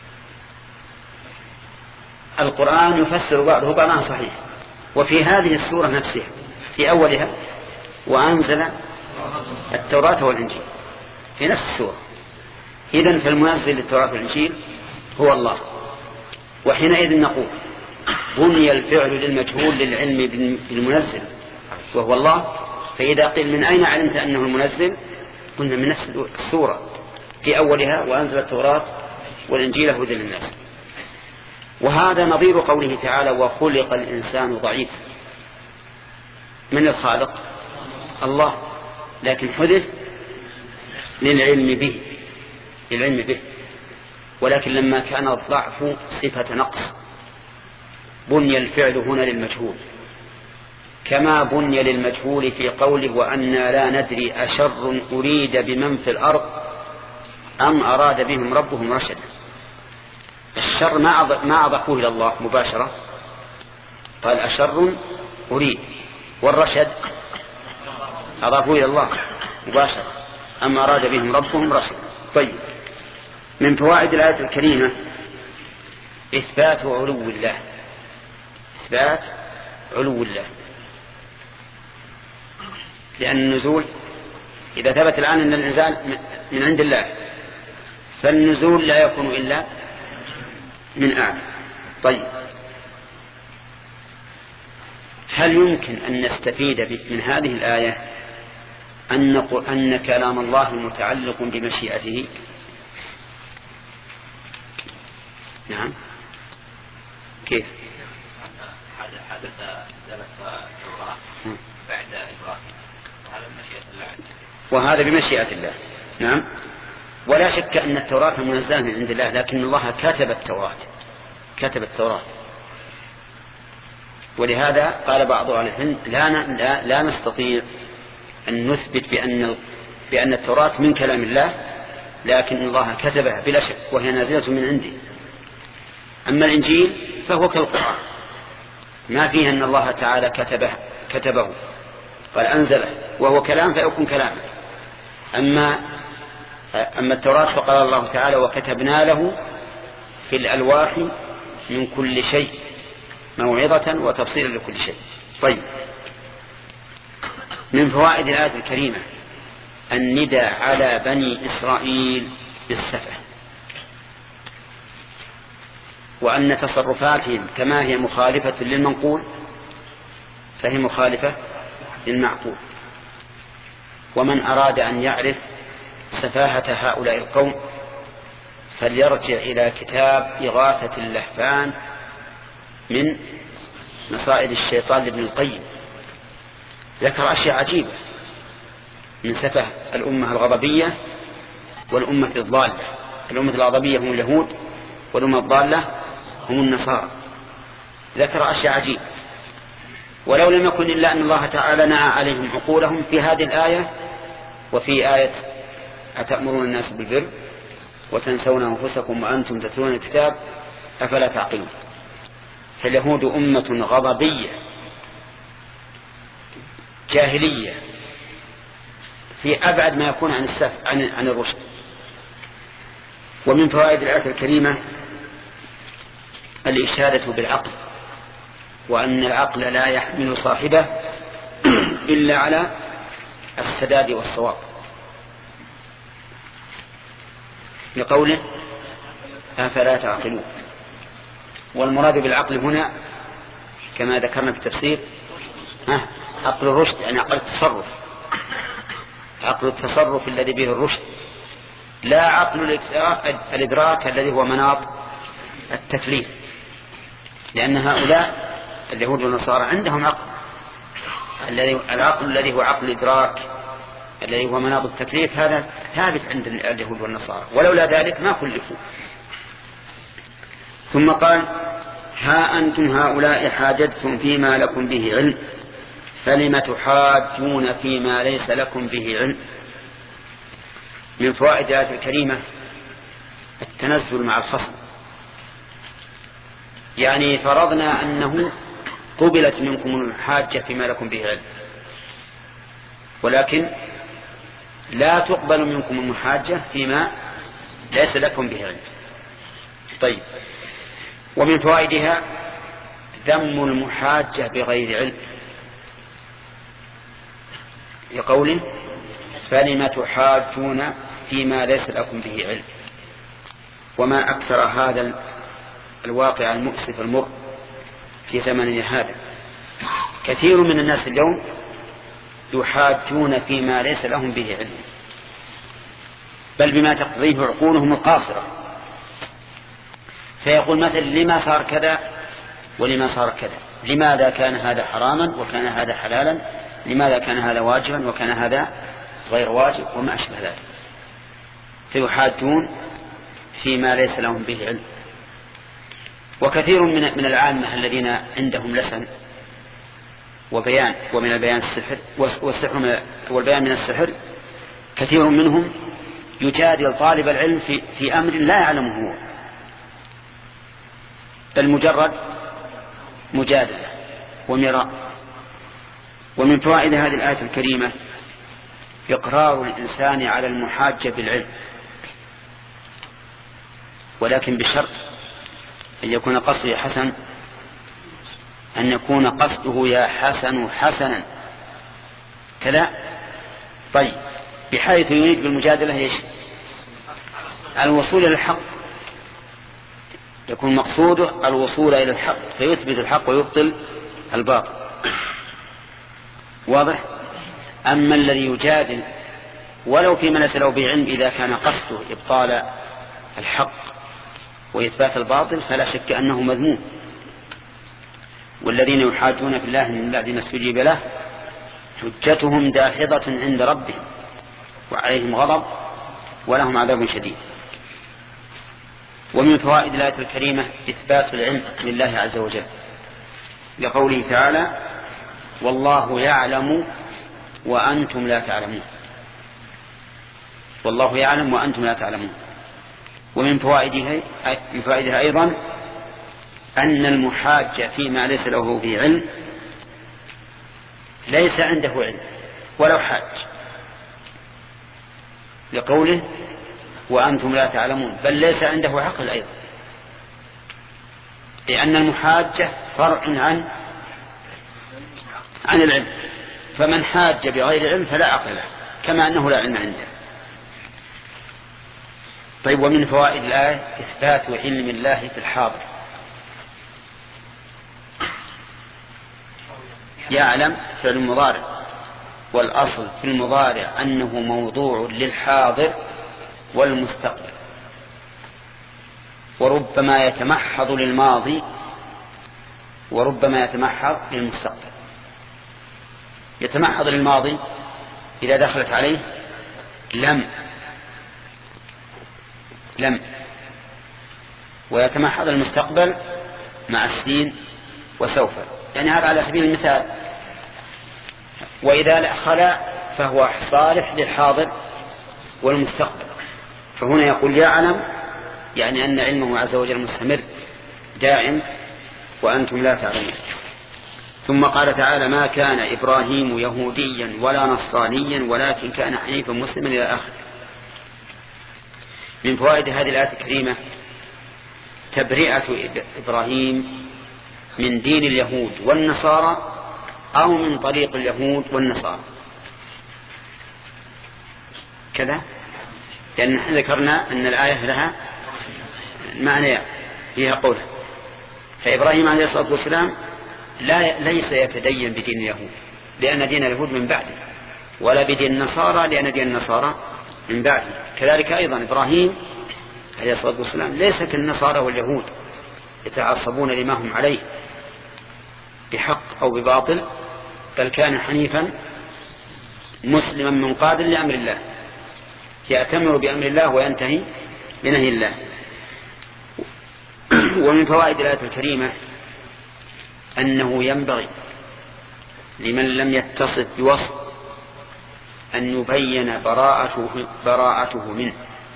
القرآن يفسر بعضه بعضا صحيح، وفي هذه السورة نفسها في أولها وأنزل التوراة والإنجيل في نفس السورة. إذن فالمنزل للتوراة والإنجيل هو الله، وحينئذ نقول بني الفعل للمجهول للعلم بالمنزل وهو الله. فإذا قيل من أين علمت أنه المنزل؟ قلنا من نفس السورة في أولها وأنزل التوراة والإنجيل هدى للناس. وهذا نظير قوله تعالى وخلق الإنسان ضعيفا. من الخالق؟ الله، لكن حدث للعلم به للعلم به ولكن لما كان الضعف صفة نقص بني الفعل هنا للمجهول، كما بني للمجهول في قوله وأنا لا ندري أشر أريد بمن في الأرض أم أراد بهم ربهم رشدا. الشر ما أضافوه إلى الله مباشرة، قال أشر أريد، والرشد أضافوه إلى الله مباشرة أم أراد بهم ربهم رشدا. طيب، من فوائد الآية الكريمة إثبات علو الله، إثبات علو الله، لأن النزول إذا ثبت الآن أن الإنزال من عند الله فالنزول لا يكون إلا من أعلى. طيب، هل يمكن أن نستفيد من هذه الآية أن نقول أن كلام الله متعلق بمشيئته؟ نعم. كيف؟ حدث ذلك التوراة بعد إبراهيم، وهذا بمشيئة الله، وهذا بمشيئة الله. نعم. ولا شك أن التوراة منزلة من عند الله، لكن الله كتب التوراة كتب التوراة ولهذا قال بعض أهل العلم لا, لا, لا نستطيع أن نثبت بأن, بأن التوراة من كلام الله، لكن الله كتبها بلا شك وهي نازلة من عنده. أما الإنجيل فهو كالقرآن، ما فيه أن الله تعالى كتبه, كتبه قال أنزله وهو كلام فيكون كلامه. أما, أما التوراة فقال الله تعالى وكتبنا له في الألواح من كل شيء موعظة وتفصيلا لكل شيء. طيب، من فوائد الآية الكريمة النداء على بني إسرائيل بالسفه، وأن تصرفاتهم كما هي مخالفة للمنقول فهي مخالفة للمعقول. ومن أراد أن يعرف سفاهة هؤلاء القوم فليرجع إلى كتاب إغاثة اللهفان من مصائد الشيطان لابن القيم، ذكر أشياء عجيبة من سفه الأمة الغضبية والأمة الضالة. الأمة الغضبية هم اليهود والأمة الضالة هم النصارى، ذكر أشياء عجيبة. ولو لم يكن إلا أن الله تعالى نعى عليهم عقولهم في هذه الآية وفي آية أتأمرون الناس بالبر وتنسون أنفسكم وأنتم تتلون الكتاب أفلا تعقلون. فاليهود أمة غضبية جاهلية في أبعد ما يكون عن السف عن, عن الرشد. ومن فوائد الآية الكريمة الإشادة بالعقل، وأن العقل لا يحمل صاحبه إلا على السداد والصواب، لقوله أفلا تعقلون. والمراد بالعقل هنا كما ذكرنا في التفسير عقل الرشد، يعني عقل التصرف، عقل التصرف الذي به الرشد، لا عقل الإدراك الذي هو مناط التكليف، لأن هؤلاء اليهود والنصارى عندهم عقل، العقل الذي هو عقل الإدراك الذي هو مناط التكليف هذا ثابت عند اليهود والنصارى، ولولا ذلك ما كلفوا. ثم قال ها أنتم هؤلاء حاججتم فيما لكم به علم فلم تحاجون فيما ليس لكم به علم. من فوائد الآية الكريمة التنزل مع الخصم، يعني فرضنا أنه قبلت منكم المحاجة فيما لكم به علم، ولكن لا تقبل منكم المحاجة فيما ليس لكم به علم. طيب، ومن فوائدها ذم المحاجة بغير علم، لقوله فلم تحاجون فيما ليس لكم به علم. وما أكثر هذا الواقع المؤسف المر في زمننا هذا، كثير من الناس اليوم يحاجون فيما ليس لهم به علم، بل بما تقضيه عقولهم القاصرة فيقول مثلا لما صار كذا ولما صار كذا، لماذا كان هذا حراما وكان هذا حلالا، لماذا كان هذا واجبا وكان هذا غير واجب، وما أشبه ذلك. فيحاجون فيما ليس لهم به علم. وكثير من من العامة الذين عندهم لسن وبيان، ومن البيان السحر والسحر والبيان من السحر، كثير منهم يجادل طالب العلم في في أمر لا يعلمه هو، بل مجرد مجادلة ومراء. ومن فوائد هذه الآية الكريمة إقرار الإنسان على المحاجة بالعلم، ولكن بشرط أن يكون قصده حسن، أن يكون قصده يا حسن حسنا كذا. طيب، بحيث يريد بالمجادلة إيش؟ الوصول إلى الحق، يكون مقصوده الوصول إلى الحق فيثبت الحق ويبطل الباطل. واضح؟ أما الذي يجادل ولو فيما ليس له بعلم، إذا كان قصده إبطال الحق وإثبات الباطل فلا شك أنه مذموم. والذين يحاجون في الله من بعد ما استجيب له حجتهم داحضة عند ربهم وعليهم غضب ولهم عذاب شديد. ومن فوائد الآية الكريمة إثبات العلم لله عز وجل، لقوله تعالى والله يعلم وأنتم لا تعلمون، والله يعلم وأنتم لا تعلمون. ومن فوائدها من فوائدها أيضا أن المحاج فيما ليس له به علم ليس عنده علم ولو حاج، لقوله وأنتم لا تعلمون، بل ليس عنده عقل أيضا، لأن المحاجة فرع عن عن العلم، فمن حاج بغير علم فلا عقل له، كما أنه لا علم عنده. طيب، ومن فوائد الآية إثبات علم الله في الحاضر. يعلم فعل المضارع، والأصل في المضارع أنه موضوع للحاضر والمستقبل، وربما يتمحض للماضي وربما يتمحض للمستقبل. يتمحض للماضي إذا دخلت عليه لم لم ويتمحض المستقبل مع السين وسوف، يعني هذا على سبيل المثال. وإذا خلا فهو صالح للحاضر والمستقبل. فهنا يقول يعلم، يعني أن علمه عز وجل مستمر دائم وأنتم لا تعلمون. ثم قال تعالى ما كان إبراهيم يهوديا ولا نصرانيا ولكن كان حنيفا مسلما إلى آخره. من فوائد هذه الآية الكريمة تبرئة إبراهيم من دين اليهود والنصارى أو من طريق اليهود والنصارى كذا، لأن نحن ذكرنا أن الآية لها معنى فيها قوله. فإبراهيم عليه الصلاة والسلام لا ليس يتدين بدين اليهود لأن دين اليهود من بعده، ولا بدين النصارى لأن دين النصارى من بعده. كذلك أيضا إبراهيم عليه الصلاة والسلام ليس كالنصارى واليهود يتعصبون لما هم عليه بحق أو بباطل، بل كان حنيفا مسلما منقادا لأمر الله، يأتمر بأمر الله وينتهي بنهي الله. ومن فوائد الآية الكريمة أنه ينبغي لمن لم يتصف بوصف أن يبين براءته, براءته منه،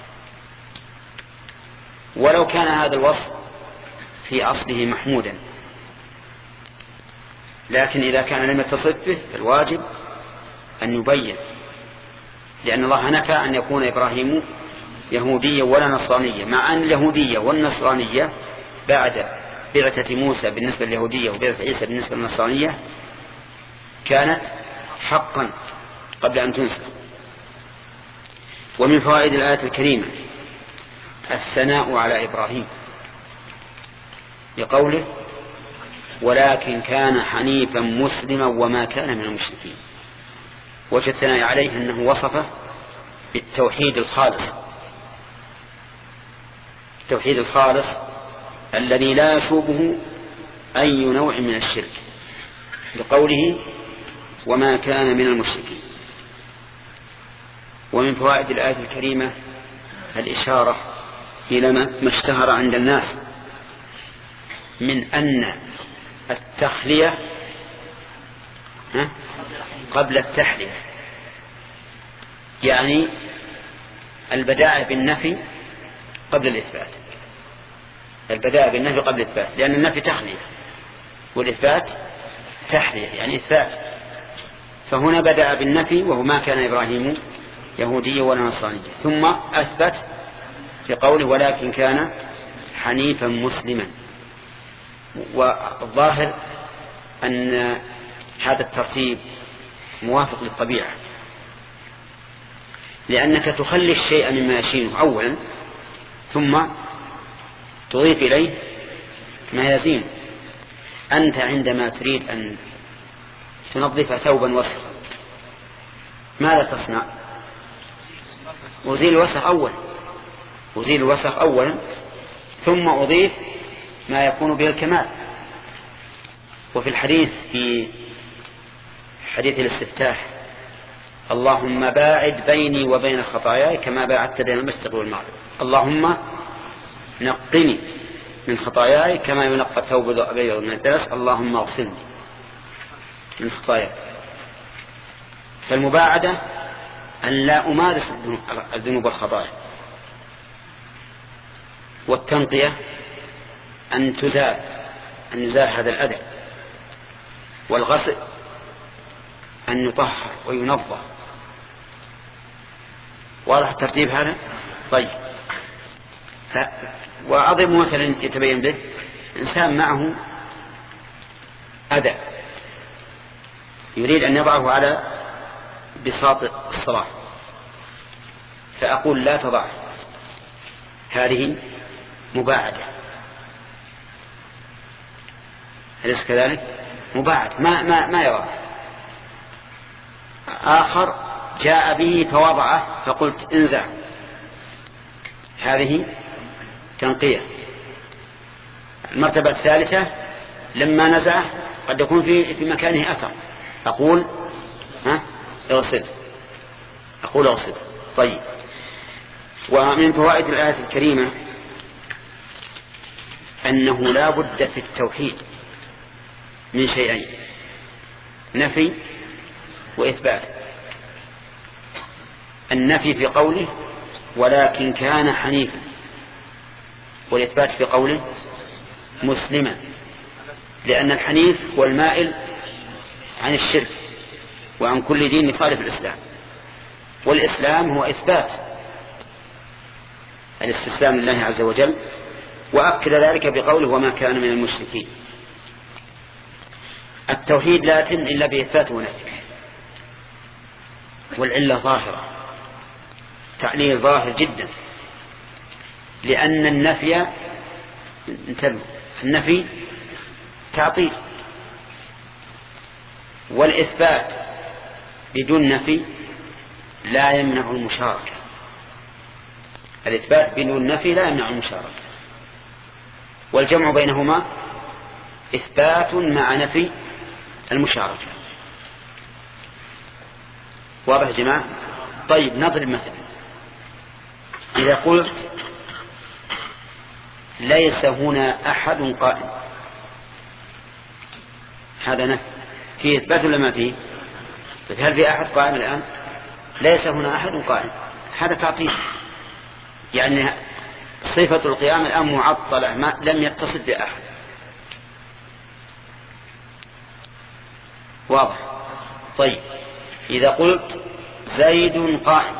ولو كان هذا الوصف في أصله محمودا، لكن إذا كان لم يتصف به فالواجب أن يبين، لأن الله نفى أن يكون إبراهيم يهوديا ولا نصرانيا، مع أن اليهودية والنصرانية بعد بعثة موسى بالنسبة لليهودية وبعثة عيسى بالنسبة للنصرانية كانت حقا قبل أن تنسى. ومن فوائد الآية الكريمة الثناء على إبراهيم بقوله ولكن كان حنيفا مسلما وما كان من المشركين. وجه الثناء عليه أنه وصفه بالتوحيد الخالص. التوحيد الخالص الذي لا يشوبه أي نوع من الشرك، لقوله وما كان من المشركين. ومن فوائد الآية الكريمة الإشارة إلى ما اشتهر عند الناس من أن التخلية قبل التحلية، يعني البداء بالنفي قبل الإثبات، البداء بالنفي قبل الإثبات، لأن النفي تخلية والإثبات تحلية يعني إثبات. فهنا بدأ بالنفي وهو ما كان إبراهيم يهوديا ولا نصرانيا، ثم أثبت في قوله ولكن كان حنيفا مسلما. والظاهر أن هذا الترتيب موافق للطبيعة، لأنك تخلي الشيء مما يشينه أولا ثم تضيف إليه ما يزين. أنت عندما تريد أن تنظف ثوبا وسخا ماذا تصنع؟ أزيل الوسخ أولا أزيل الوسخ أولا ثم أضيف ما يكون به الكمال. وفي الحديث في حديث الاستفتاح اللهم باعد بيني وبين خطاياي كما باعدت بين المشرق والمغرب، اللهم نقني من خطاياي كما ينقى الثوب الأبيض من الدنس، اللهم اغسلني من خطاياي. فالمباعدة أن لا أمارس الذنوب والخطايا، والتنقية أن تزال أن يزال هذا الأذى، والغسل أن يطهر وينظف. واضح الترتيب هذا؟ طيب. ف... وأضرب مثلا يتبين به إنسان معه أذى يريد أن يضعه على بساط الصلاة، فأقول لا تضعه، هذه مباعدة، أليس كذلك؟ مباعد ما ما ما يراه. آخر جاء به فوضعه فقلت انزع، هذه تنقية. المرتبة الثالثة لما نزعه قد يكون في في مكانه أثر، أقول ها اغسل، أقول اغسل. طيب. ومن فوائد الآية الكريمة أنه لا بد في التوحيد من شيئين، نفي وإثبات. النفي في قوله ولكن كان حنيفا، والإثبات في قوله مسلما، لأن الحنيف هو المائل عن الشرك وعن كل دين يخالف الإسلام، والإسلام هو إثبات الاستسلام لله عز وجل، وأكد ذلك بقوله وما كان من المشركين. التوحيد لا يتم إلا بإثبات ونفي، والعلة ظاهرة، تعليل ظاهر جدا، لأن النفي انتبه النفي تعطيل، والإثبات بدون نفي لا يمنع المشاركة. الإثبات بدون نفي لا يمنع المشاركة، والجمع بينهما إثبات مع نفي المشاركة. واضح يا جماعة؟ طيب نضرب مثلا، إذا قلت ليس هنا أحد قائم، هذا نفي، فيه إثبات ولا ما فيه؟ هل في أحد قائم الآن؟ ليس هنا أحد قائم، هذا تعطيل، يعني صفة القيام الآن معطلة، ما لم يتصل بأحد. واضح؟ طيب إذا قلت زيد قائم،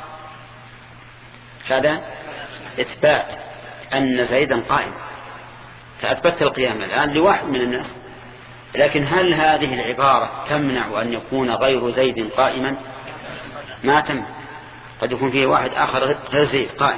هذا إثبات أن زيدا قائم، فأثبت القيام الآن لواحد من الناس، لكن هل هذه العبارة تمنع أن يكون غير زيد قائما؟ ما تمنع، قد يكون فيه واحد آخر غير زيد قائم.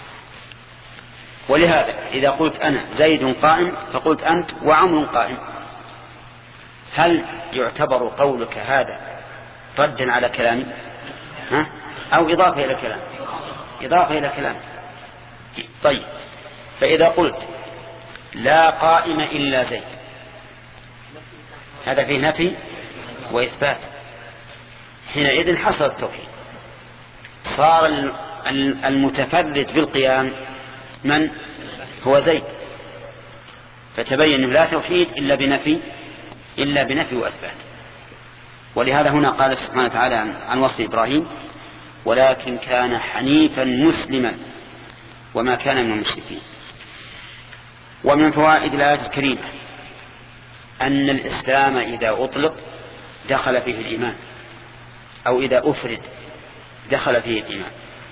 ولهذا إذا قلت أنا زيد قائم فقلت أنت وعمر قائم، هل يعتبر قولك هذا ردا على كلامي ها؟ أو إضافة إلى كلام؟ إضافة إلى كلام. طيب فإذا قلت لا قائم إلا زيد، هذا فيه نفي وإثبات. حينئذ حصل التوحيد، صار المتفرد بالقيام من هو زيد، فتبين أنه لا توحيد إلا بنفي إلا بنفي وإثبات. ولهذا هنا قال سبحانه وتعالى عن وصف إبراهيم: ولكن كان حنيفا مسلما وما كان من المشركين. ومن فوائد الآية الكريمة أن الإسلام إذا أطلق دخل فيه الإيمان، أو إذا أفرد دخل فيه الإيمان.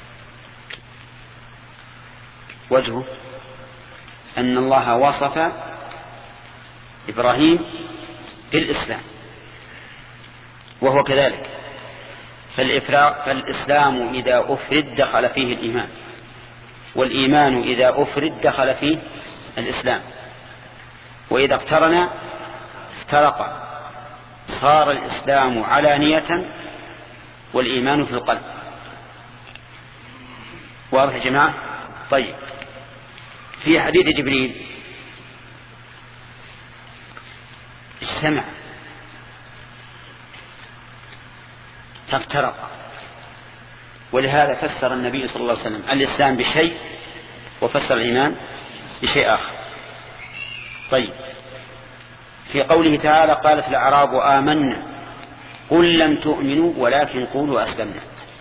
وجهه أن الله وصف إبراهيم بالإسلام وهو كذلك، فالإسلام إذا أفرد دخل فيه الإيمان، والإيمان إذا أفرد دخل فيه الإسلام، وإذا اقترن افترق، صار الإسلام علانية والإيمان في القلب. واضح يا جماعة؟ طيب، في حديث جبريل اجتمع فافترق، ولهذا فسر النبي صلى الله عليه وسلم الإسلام بشيء وفسر الإيمان بشيء آخر. طيب، في قوله تعالى: قالت الأعراب آمنا قل لم تؤمنوا ولكن قولوا أسلمنا.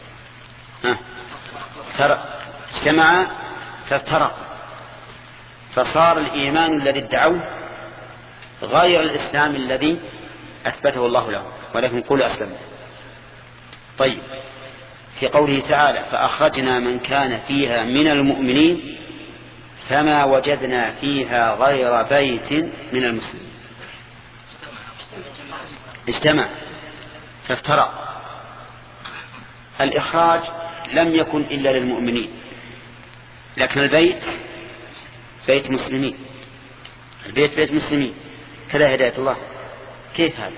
اجتمع فافترق، فصار الإيمان الذي ادعوه غير الإسلام الذي أثبته الله له، ولكن قولوا أسلمنا. طيب، في قوله تعالى: فأخرجنا من كان فيها من المؤمنين فما وجدنا فيها غير بيت من المسلمين. اجتمع فافترق. الإخراج لم يكن إلا للمؤمنين، لكن البيت بيت مسلمين، البيت بيت مسلمين، كذا هداية الله. كيف هذا؟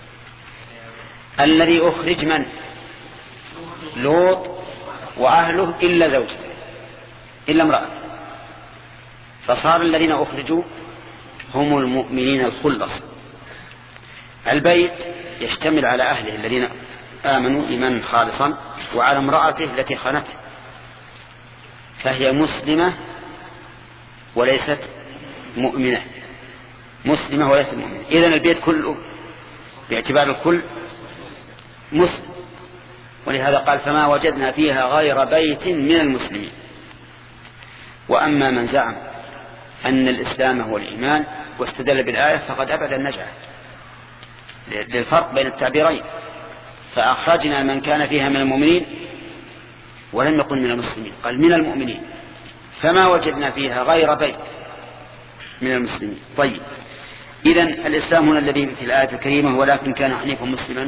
الذي أخرج من؟ لوط وأهله إلا زوجته إلا امرأة، فصار الذين أخرجوا هم المؤمنين الخلص. البيت يشتمل على أهله الذين آمنوا إيمانا خالصا، وعلى امرأته التي خانته، فهي مسلمة وليست مؤمنة، مسلمة وليست مؤمنة. إذن البيت كله باعتبار الكل مسلم، ولهذا قال: فما وجدنا فيها غير بيت من المسلمين. وأما من زعم أن الإسلام هو الإيمان واستدل بالآية فقد أبعد النجعة، للفرق بين التعبيرين. فأخرجنا من كان فيها من المؤمنين ولم يقل من المسلمين، قال من المؤمنين، فما وجدنا فيها غير بيت من المسلمين. طيب، إذن الإسلام هنا الذي في الآية الكريمة ولكن كان حنيفا مسلما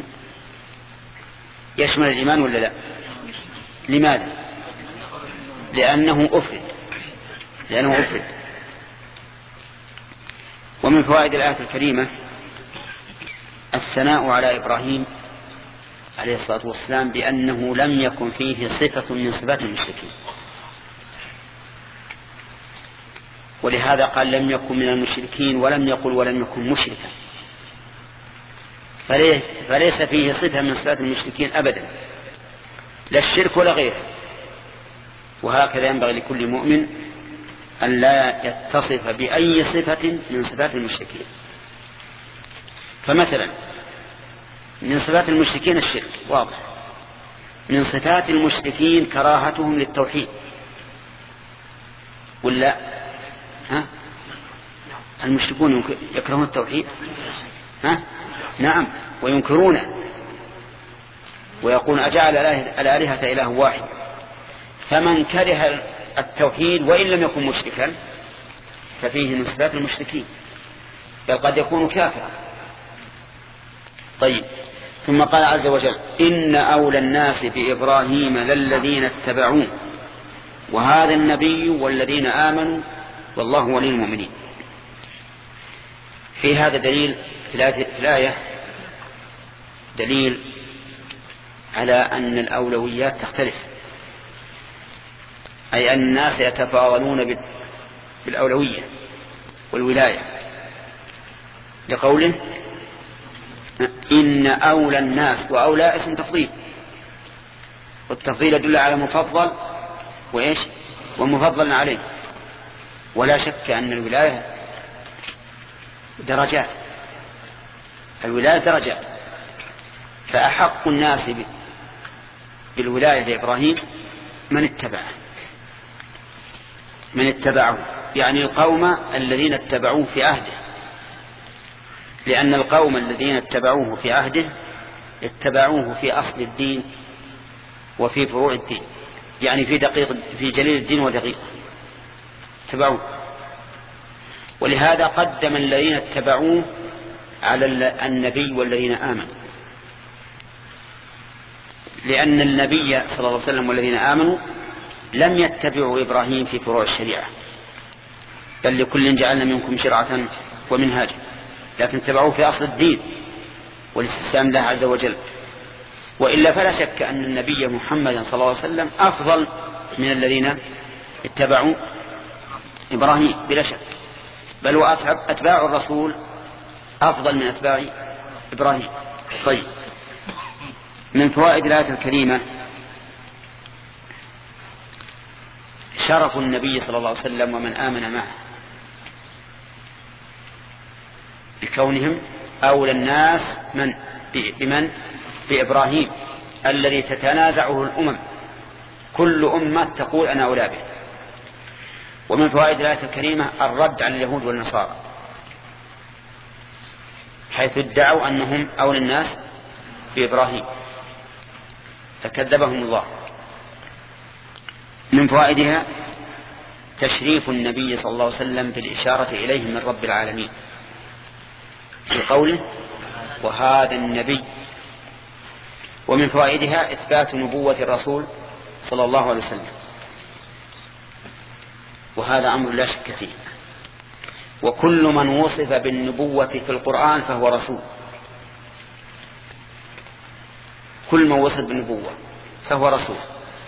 يشمل الإيمان ولا لا؟ لماذا؟ لأنه أفرد لأنه أفرد ومن فوائد الآية الكريمة الثناء على إبراهيم عليه الصلاة والسلام بأنه لم يكن فيه صفة من صفات المشركين، ولهذا قال لم يكن من المشركين، ولم يقل ولم يكن مشركا، فليس فيه صفة من صفات المشركين أبدا، لا الشرك ولا غيره. وهكذا ينبغي لكل مؤمن أن لا يتصف بأي صفة من صفات المشركين. فمثلا من صفات المشركين الشرك واضح، من صفات المشركين كراهتهم للتوحيد، ولا ها؟ المشركون يكرهون التوحيد، ها؟ نعم، وينكرونه ويقول أجعل الآلهة إله واحد. فمن كره التوحيد وإن لم يكن مشركا ففيه من صفات المشركين، بل قد يكون كافرا. طيب، ثم قال عز وجل: إن أولى الناس بإبراهيم للذين اتبعوه وهذا النبي والذين آمنوا والله ولي المؤمنين. في هذا دليل في الآية دليل على أن الأولويات تختلف، أي أن الناس يتفاضلون بالأولوية. والولاية، لقوله إن أولى الناس، وأولى اسم تفضيل، والتفضيل يدل على مفضل وإيش ومفضل عليه. ولا شك أن الولاية درجات، الولاية درجات، فأحق الناس بالولاية لإبراهيم من اتبعه من اتبعه يعني القوم الذين اتبعوه في عهده، لأن القوم الذين اتبعوه في عهده اتبعوه في أصل الدين وفي فروع الدين، يعني في دقيق في جليل الدين ودقيقه اتبعوه. ولهذا قدم الذين اتبعوه على النبي والذين آمنوا، لأن النبي صلى الله عليه وسلم والذين آمنوا لم يتبعوا إبراهيم في فروع الشريعة، بل لكل جعلنا منكم شرعة ومنهاجا، لكن اتبعوه في أصل الدين والاستسلام له عز وجل. وإلا فلا شك أن النبي محمد صلى الله عليه وسلم أفضل من الذين اتبعوا إبراهيم بلا شك، بل وأتباع الرسول أفضل من أتباع إبراهيم. طيب، من فوائد الآية الكريمة شرف النبي صلى الله عليه وسلم ومن آمن معه بكونهم أولى الناس من بمن بإبراهيم الذي تتنازعه الأمم، كل أمة تقول أنا أولى به. ومن فوائد الآية الكريمة الرد على اليهود والنصارى حيث ادعوا أنهم أولى الناس بإبراهيم فكذبهم الله. من فوائدها تشريف النبي صلى الله عليه وسلم بالإشارة إليه من رب العالمين في قوله وهذا النبي. ومن فوائدها إثبات نبوة الرسول صلى الله عليه وسلم، وهذا أمر لا شك فيه، وكل من وصف بالنبوة في القرآن فهو رسول، كل من وصف بالنبوة فهو رسول.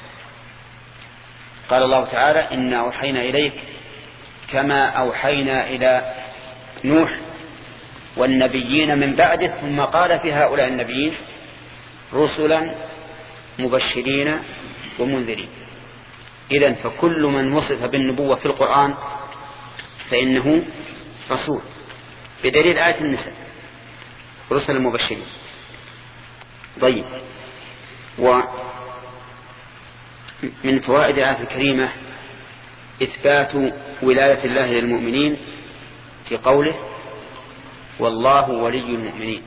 قال الله تعالى إنا أوحينا إليك كما أوحينا إلى نوح والنبيين من بعده، ثم قال في هؤلاء النبيين رسلا مبشرين ومنذرين. إذن فكل من وصف بالنبوة في القرآن فإنه رسول، بدليل آية النساء رسلا مبشرين. طيب، ومن فوائد الآية الكريمة إثبات ولاية الله للمؤمنين في قوله والله ولي المؤمنين.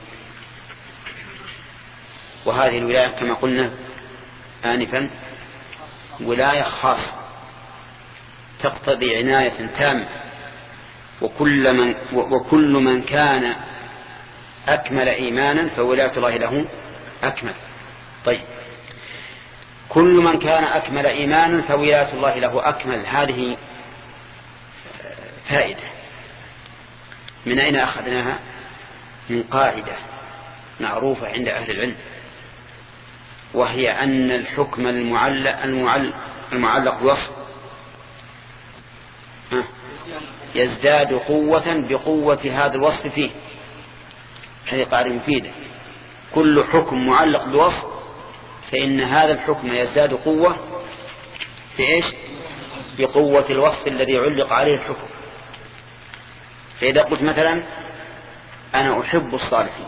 وهذه الولاية كما قلنا آنفا ولاية خاصة تقتضي عناية تامة، وكل من, وكل من كان أكمل إيمانا فولاية الله له أكمل. طيب، كل من كان أكمل إيمانا فولاية الله له أكمل، هذه فائدة من أين أخذناها؟ من قاعدة معروفة عند أهل العلم، وهي أن الحكم المعلق, المعلق, المعلق بوصف يزداد قوة بقوة هذا الوصف فيه. هذه قاعدة مفيدة، كل حكم معلق بوصف فإن هذا الحكم يزداد قوة في إيش؟ بقوة الوصف الذي علق عليه الحكم. فإذا قلت مثلا أنا أحب الصالحين،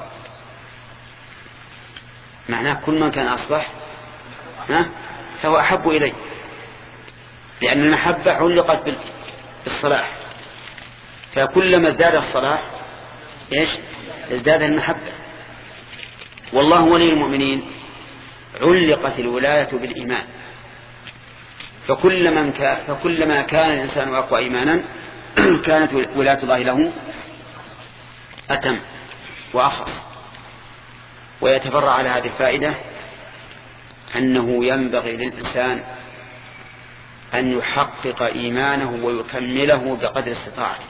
معناه كل من كان أصلح فهو أحب إليه، لأن المحبة علقت بالصلاح، فكلما ازداد الصلاح إيش؟ ازداد المحبة. والله ولي المؤمنين علقت الولاية بالإيمان، فكل من كان فكلما كان الإنسان أقوى إيمانا كانت ولاية الله له أتم وأخص. ويتفرع على هذه الفائدة أنه ينبغي للإنسان أن يحقق إيمانه ويكمله بقدر استطاعته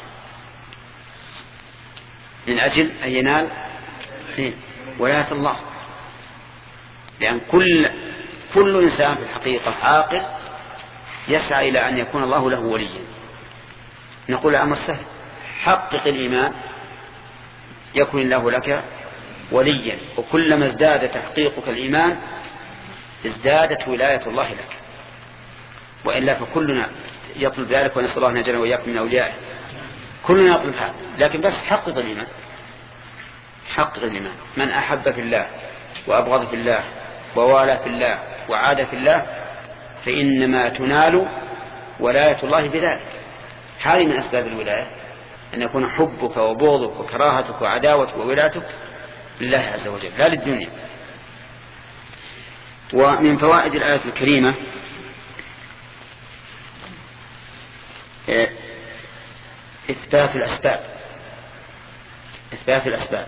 من أجل أن ينال ولاية الله، لأن كل كل إنسان في الحقيقة عاقل يسعى إلى أن يكون الله له وليا. نقول أمر سهل، حقق الإيمان يكون الله لك وليا، وكلما ازداد تحقيقك الإيمان ازدادت ولاية الله لك، وإلا فكلنا يطلب ذلك، ونسأل الله أن يجعلنا وإياكم من أوليائه. كلنا يطلب هذا، لكن بس حقق الإيمان، حقق الإيمان. من أحب في الله وأبغض في الله ووالى في الله وعاد في الله فإنما تنال ولاية الله بذلك. هذه من أسباب الولاية، أن يكون حبك وبغضك وكراهتك وعداوتك وولايتك لله عز وجل لا للدنيا. ومن فوائد الآية الكريمة إثبات الأسباب، إثبات الأسباب.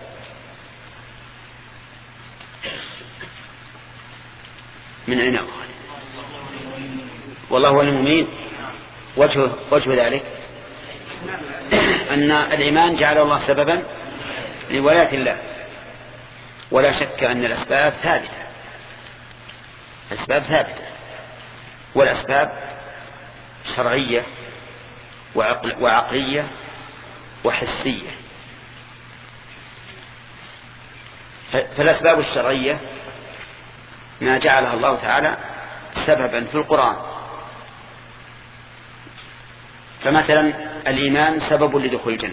من أين أخذ؟ والله هو المميت. وجه, وجه ذلك أن الإيمان جعل الله سببا لولاية الله، ولا شك أن الأسباب ثابتة، الأسباب ثابتة، والأسباب شرعية وعقل وعقلية وحسية. فالأسباب الشرعية ما جعلها الله تعالى سببا في القرآن، فمثلا الإيمان سبب لدخول الجنة،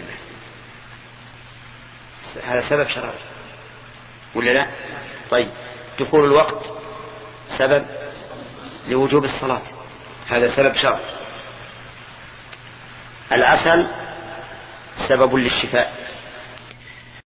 هذا سبب شرعي ولا لا؟ طيب، دخول الوقت سبب لوجوب الصلاة، هذا سبب شرعي. العسل سبب للشفاء،